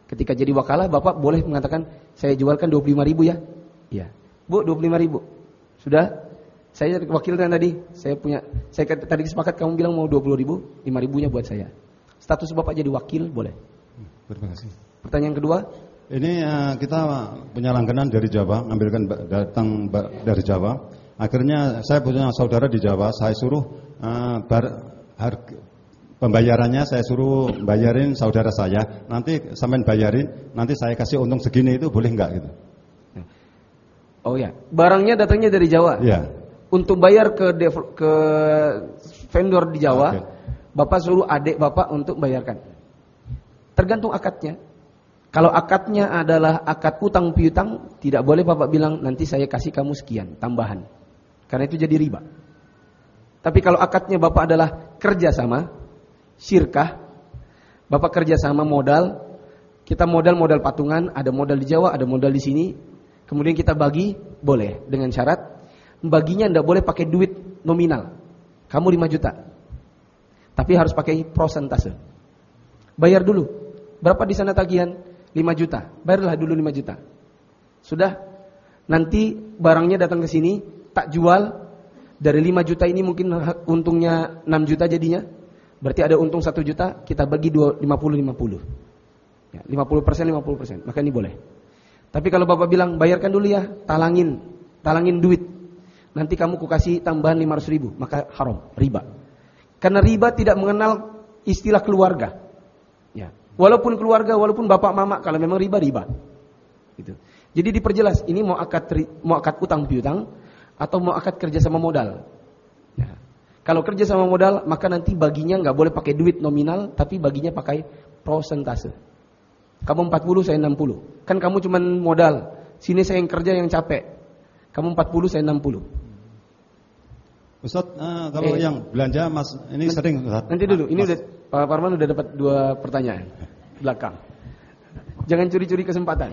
Ketika jadi wakalah, Bapak boleh mengatakan, saya jualkan 25.000 ya. Iya. Bu, 25.000. Sudah? Saya wakilkan tadi. Saya tadi sepakat kamu bilang mau 20.000, 5.000-nya buat saya. Status Bapak jadi wakil boleh.
Terima kasih.
Pertanyaan kedua.
Ini kita punya langganan dari Jawa, datang dari Jawa. Akhirnya saya punya saudara di Jawa, saya suruh pembayarannya saya suruh bayarin saudara saya. Nanti sampean bayarin, nanti saya kasih untung segini, itu boleh enggak gitu?
Oh ya, barangnya datangnya dari Jawa.
Iya.
Untuk bayar ke vendor di Jawa,
Okay.
Bapak suruh adik Bapak untuk bayarkan. Tergantung akadnya. Kalau akadnya adalah akad utang piutang, tidak boleh Bapak bilang nanti saya kasih kamu sekian tambahan, karena itu jadi riba. Tapi kalau akadnya Bapak adalah kerjasama, syirkah, Bapak kerjasama modal, kita modal patungan, ada modal di Jawa, ada modal di sini, kemudian kita bagi, boleh dengan syarat baginya tidak boleh pakai duit nominal. Kamu 5 juta, tapi harus pakai prosentase. Bayar dulu. Berapa di sana tagihan? 5 juta. Bayarlah dulu 5 juta. Sudah, nanti barangnya datang ke sini, tak jual. Dari 5 juta ini mungkin untungnya 6 juta jadinya. Berarti ada untung 1 juta, kita bagi 50-50. Ya, 50%, maka ini boleh. Tapi kalau Bapak bilang, bayarkan dulu ya, talangin duit. Nanti kamu kukasih tambahan 500.000, maka haram, riba. Karena riba tidak mengenal istilah keluarga. Ya. Walaupun keluarga, walaupun bapak mama, kalau memang riba. Gitu. Jadi diperjelas, ini mau akad utang piutang atau mau akad kerja sama modal. Ya. Kalau kerja sama modal, maka nanti baginya nggak boleh pakai duit nominal, tapi baginya pakai prosentase. Kamu 40, saya 60. Kan kamu cuma modal. Sini saya yang kerja yang capek. Kamu 40, saya 60.
Ustaz, kalau yang belanja Mas ini sering Ustaz.
Nanti dulu, ini udah Pak Parman udah dapat 2 pertanyaan belakang. Jangan curi-curi kesempatan.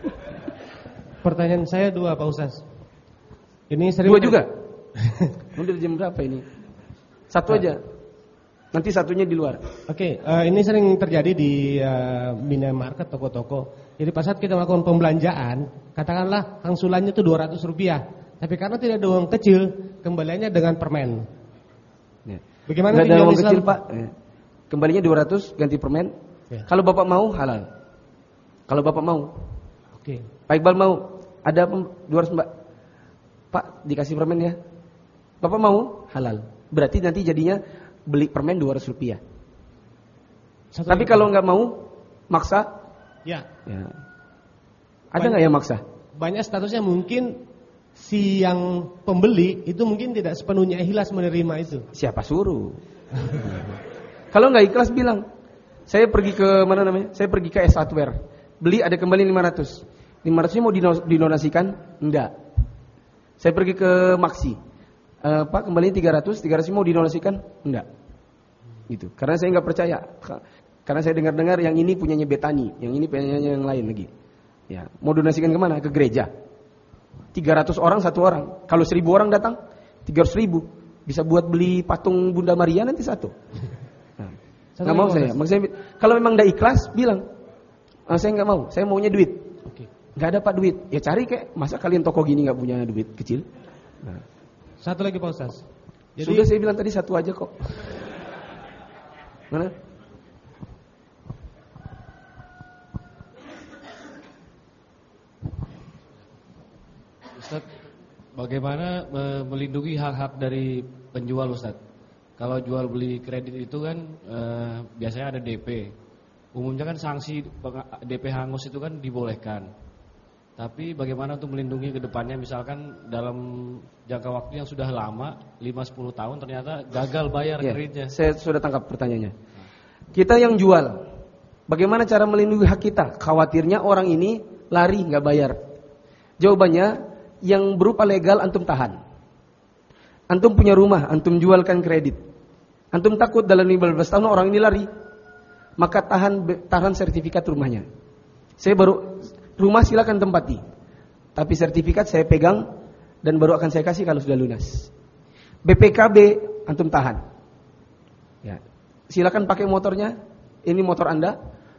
Pertanyaan saya 2 Pak Ustaz. Ini sering
2 juga? Udah jam berapa ini? 1 aja. Nanti 1-nya di luar.
Oke, ini sering terjadi di minimarket, toko-toko. Jadi pas saat kita melakukan pembelanjaan, katakanlah angsulannya itu Rp200. Tapi karena tidak ada uang kecil, kembaliannya dengan permen.
Ya.
Bagaimana
tidak ada uang
Islam?
kecil Pak? Ya. Kembalinya 200 ganti permen. Ya. Kalau Bapak mau halal. Kalau Bapak mau.
Oke.
Pak Iqbal mau. Ada 200 Mbak. Pak dikasih permen ya. Bapak mau halal. Berarti nanti jadinya beli permen Rp200. Tapi kalau nggak mau maksa. Ya. Ada nggak yang maksa?
Banyak statusnya mungkin si yang pembeli itu mungkin tidak sepenuhnya ikhlas menerima itu.
Siapa suruh? Kalau nggak ikhlas bilang, saya pergi ke mana namanya? Saya pergi ke S Hardware, beli ada kembali 500. 500-nya mau didonasikan? Enggak. Saya pergi ke Maxi, Pak kembali 300 mau didonasikan? Enggak. Gitu. Karena saya nggak percaya. Karena saya dengar-dengar yang ini punyanya Betani, yang ini punyanya yang lain lagi. Ya, mau donasikan kemana? Ke gereja. 300 orang 1 orang. Kalau 1.000 orang datang, 300.000 bisa buat beli patung Bunda Maria nanti 1. Nah, nggak mau saya. Maksudnya kalau memang tidak ikhlas bilang, saya nggak mau. Saya maunya duit. Nggak ada Pak duit. Ya cari kayak masa kalian toko gini nggak punya duit kecil. Nah.
Satu lagi Pak Ustaz.
Jadi, sudah saya bilang tadi 1 aja kok. Mana?
Ustaz, bagaimana melindungi hak-hak dari penjual Ustaz? Kalau jual beli kredit itu kan biasanya ada DP. Umumnya kan sanksi DP hangus itu kan dibolehkan. Tapi bagaimana untuk melindungi ke depannya, misalkan dalam jangka waktu yang sudah lama 5-10 tahun ternyata gagal bayar kreditnya.
Saya sudah tangkap pertanyaannya. Kita yang jual, bagaimana cara melindungi hak kita? Khawatirnya orang ini lari nggak bayar. Jawabannya, yang berupa legal antum tahan. Antum punya rumah, antum jualkan kredit. Antum takut dalam 15 tahun orang ini lari, maka tahan sertifikat rumahnya. Saya baru rumah silakan tempati, tapi sertifikat saya pegang dan baru akan saya kasih kalau sudah lunas. BPKB antum tahan. Ya. Silakan pakai motornya, ini motor Anda.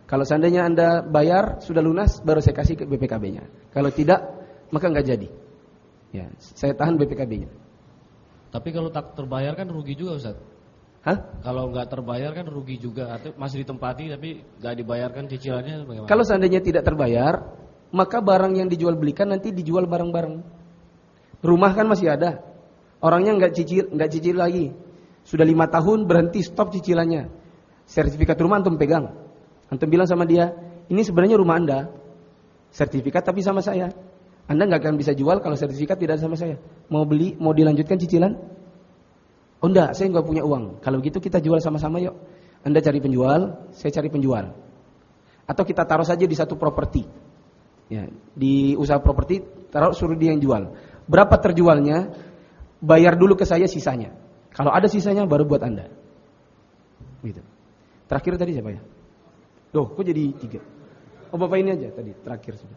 Kalau seandainya Anda bayar sudah lunas, baru saya kasih ke BPKB-nya. Kalau tidak, maka nggak jadi. Ya, saya tahan BPKB-nya.
Tapi kalau tak terbayar kan rugi juga, Ustaz.
Hah?
Kalau nggak terbayar kan rugi juga, atau masih ditempati tapi nggak dibayarkan cicilannya bagaimana?
Kalau seandainya tidak terbayar, maka barang yang dijual belikan nanti dijual bareng-bareng. Rumah kan masih ada, orangnya nggak cicil lagi. Sudah 5 tahun berhenti, stop cicilannya. Sertifikat rumah antum pegang, antum bilang sama dia, ini sebenarnya rumah Anda, sertifikat tapi sama saya. Anda nggak akan bisa jual kalau sertifikat tidak sama saya. Mau beli, mau dilanjutkan cicilan? Oh enggak, saya nggak punya uang. Kalau gitu kita jual sama-sama yuk. Anda cari penjual, saya cari penjual. Atau kita taruh saja di satu properti. Ya, di usaha properti taruh, suruh dia yang jual. Berapa terjualnya? Bayar dulu ke saya sisanya. Kalau ada sisanya baru buat Anda. Gitu. Terakhir tadi siapa ya? Loh, kok jadi 3? Oh, Bapak ini aja tadi, terakhir sudah.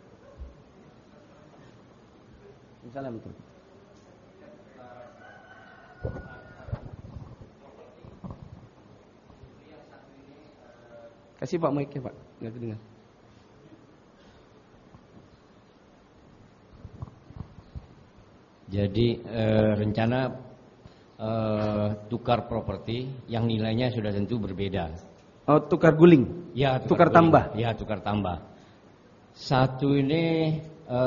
Assalamualaikum. Kasih Pak mic-nya Pak, nggak kedengar.
Jadi rencana tukar properti yang nilainya sudah tentu berbeda.
Oh, tukar guling?
Ya,
tukar
guling.
tambah?
Ya, tukar tambah. Satu ini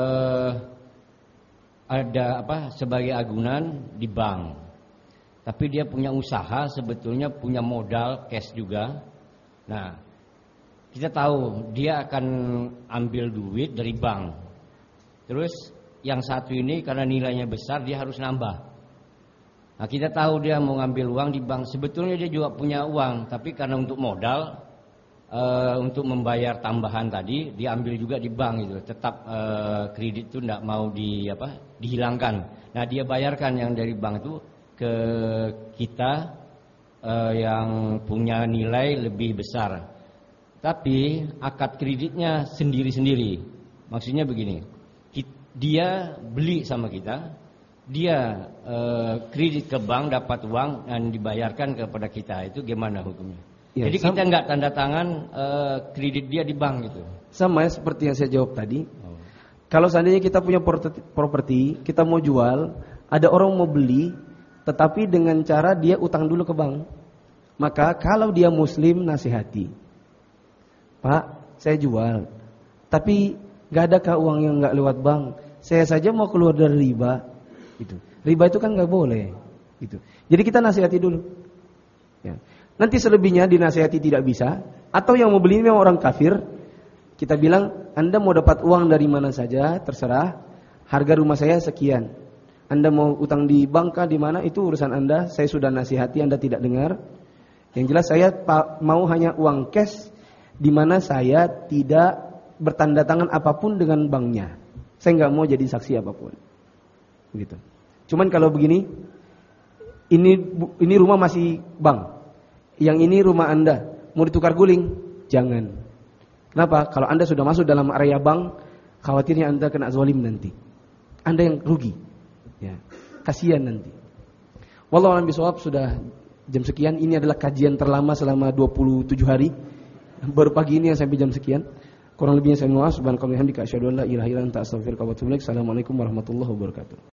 ada sebagai agunan di bank. Tapi dia punya usaha, sebetulnya punya modal cash juga. Nah, kita tahu dia akan ambil duit dari bank. Terus yang satu ini karena nilainya besar dia harus nambah. Nah, kita tahu dia mau ngambil uang di bank. Sebetulnya dia juga punya uang, tapi karena untuk modal, untuk membayar tambahan tadi, dia ambil juga di bank itu. Tetap kredit itu tidak mau dihilangkan. Nah, dia bayarkan yang dari bank itu ke kita yang punya nilai lebih besar. Tapi akad kreditnya sendiri-sendiri. Maksudnya begini, dia beli sama kita, dia kredit ke bank, dapat uang dan dibayarkan kepada kita. Itu gimana hukumnya? Ya, jadi kita nggak tanda tangan kredit dia di bank gitu.
Sama ya seperti yang saya jawab tadi. Kalau seandainya kita punya properti, kita mau jual, ada orang mau beli, tetapi dengan cara dia utang dulu ke bank. Maka kalau dia muslim, nasihati. Pak, saya jual, tapi nggak adakah uang yang nggak lewat bank? Saya saja mau keluar dari riba, gitu. Riba itu kan nggak boleh, gitu. Jadi kita nasihati dulu. Ya. Nanti selebihnya dinasihati tidak bisa, atau yang mau beli memang orang kafir, kita bilang Anda mau dapat uang dari mana saja, terserah. Harga rumah saya sekian. Anda mau utang di bank di mana itu urusan Anda. Saya sudah nasihati, Anda tidak dengar. Yang jelas saya mau hanya uang cash, di mana saya tidak bertanda tangan apapun dengan banknya. Saya nggak mau jadi saksi apapun. Gitu. Cuman kalau begini, ini rumah masih bank, yang ini rumah Anda, mau ditukar guling, jangan. Kenapa? Kalau Anda sudah masuk dalam area bank, khawatirnya Anda kena zalim nanti. Anda yang rugi. Ya, kasihan nanti. Wallahu a'lam bishawab. Sudah jam sekian. Ini adalah kajian terlama selama 27 hari. Baru pagi ini yang sampai jam sekian. Kurang lebihnya saya mohon maaf. Subhanakallahumma wa bihamdika asyhadu an la ilaha illa anta astaghfiruka wa atubu ilaik. Assalamualaikum warahmatullahi wabarakatuh.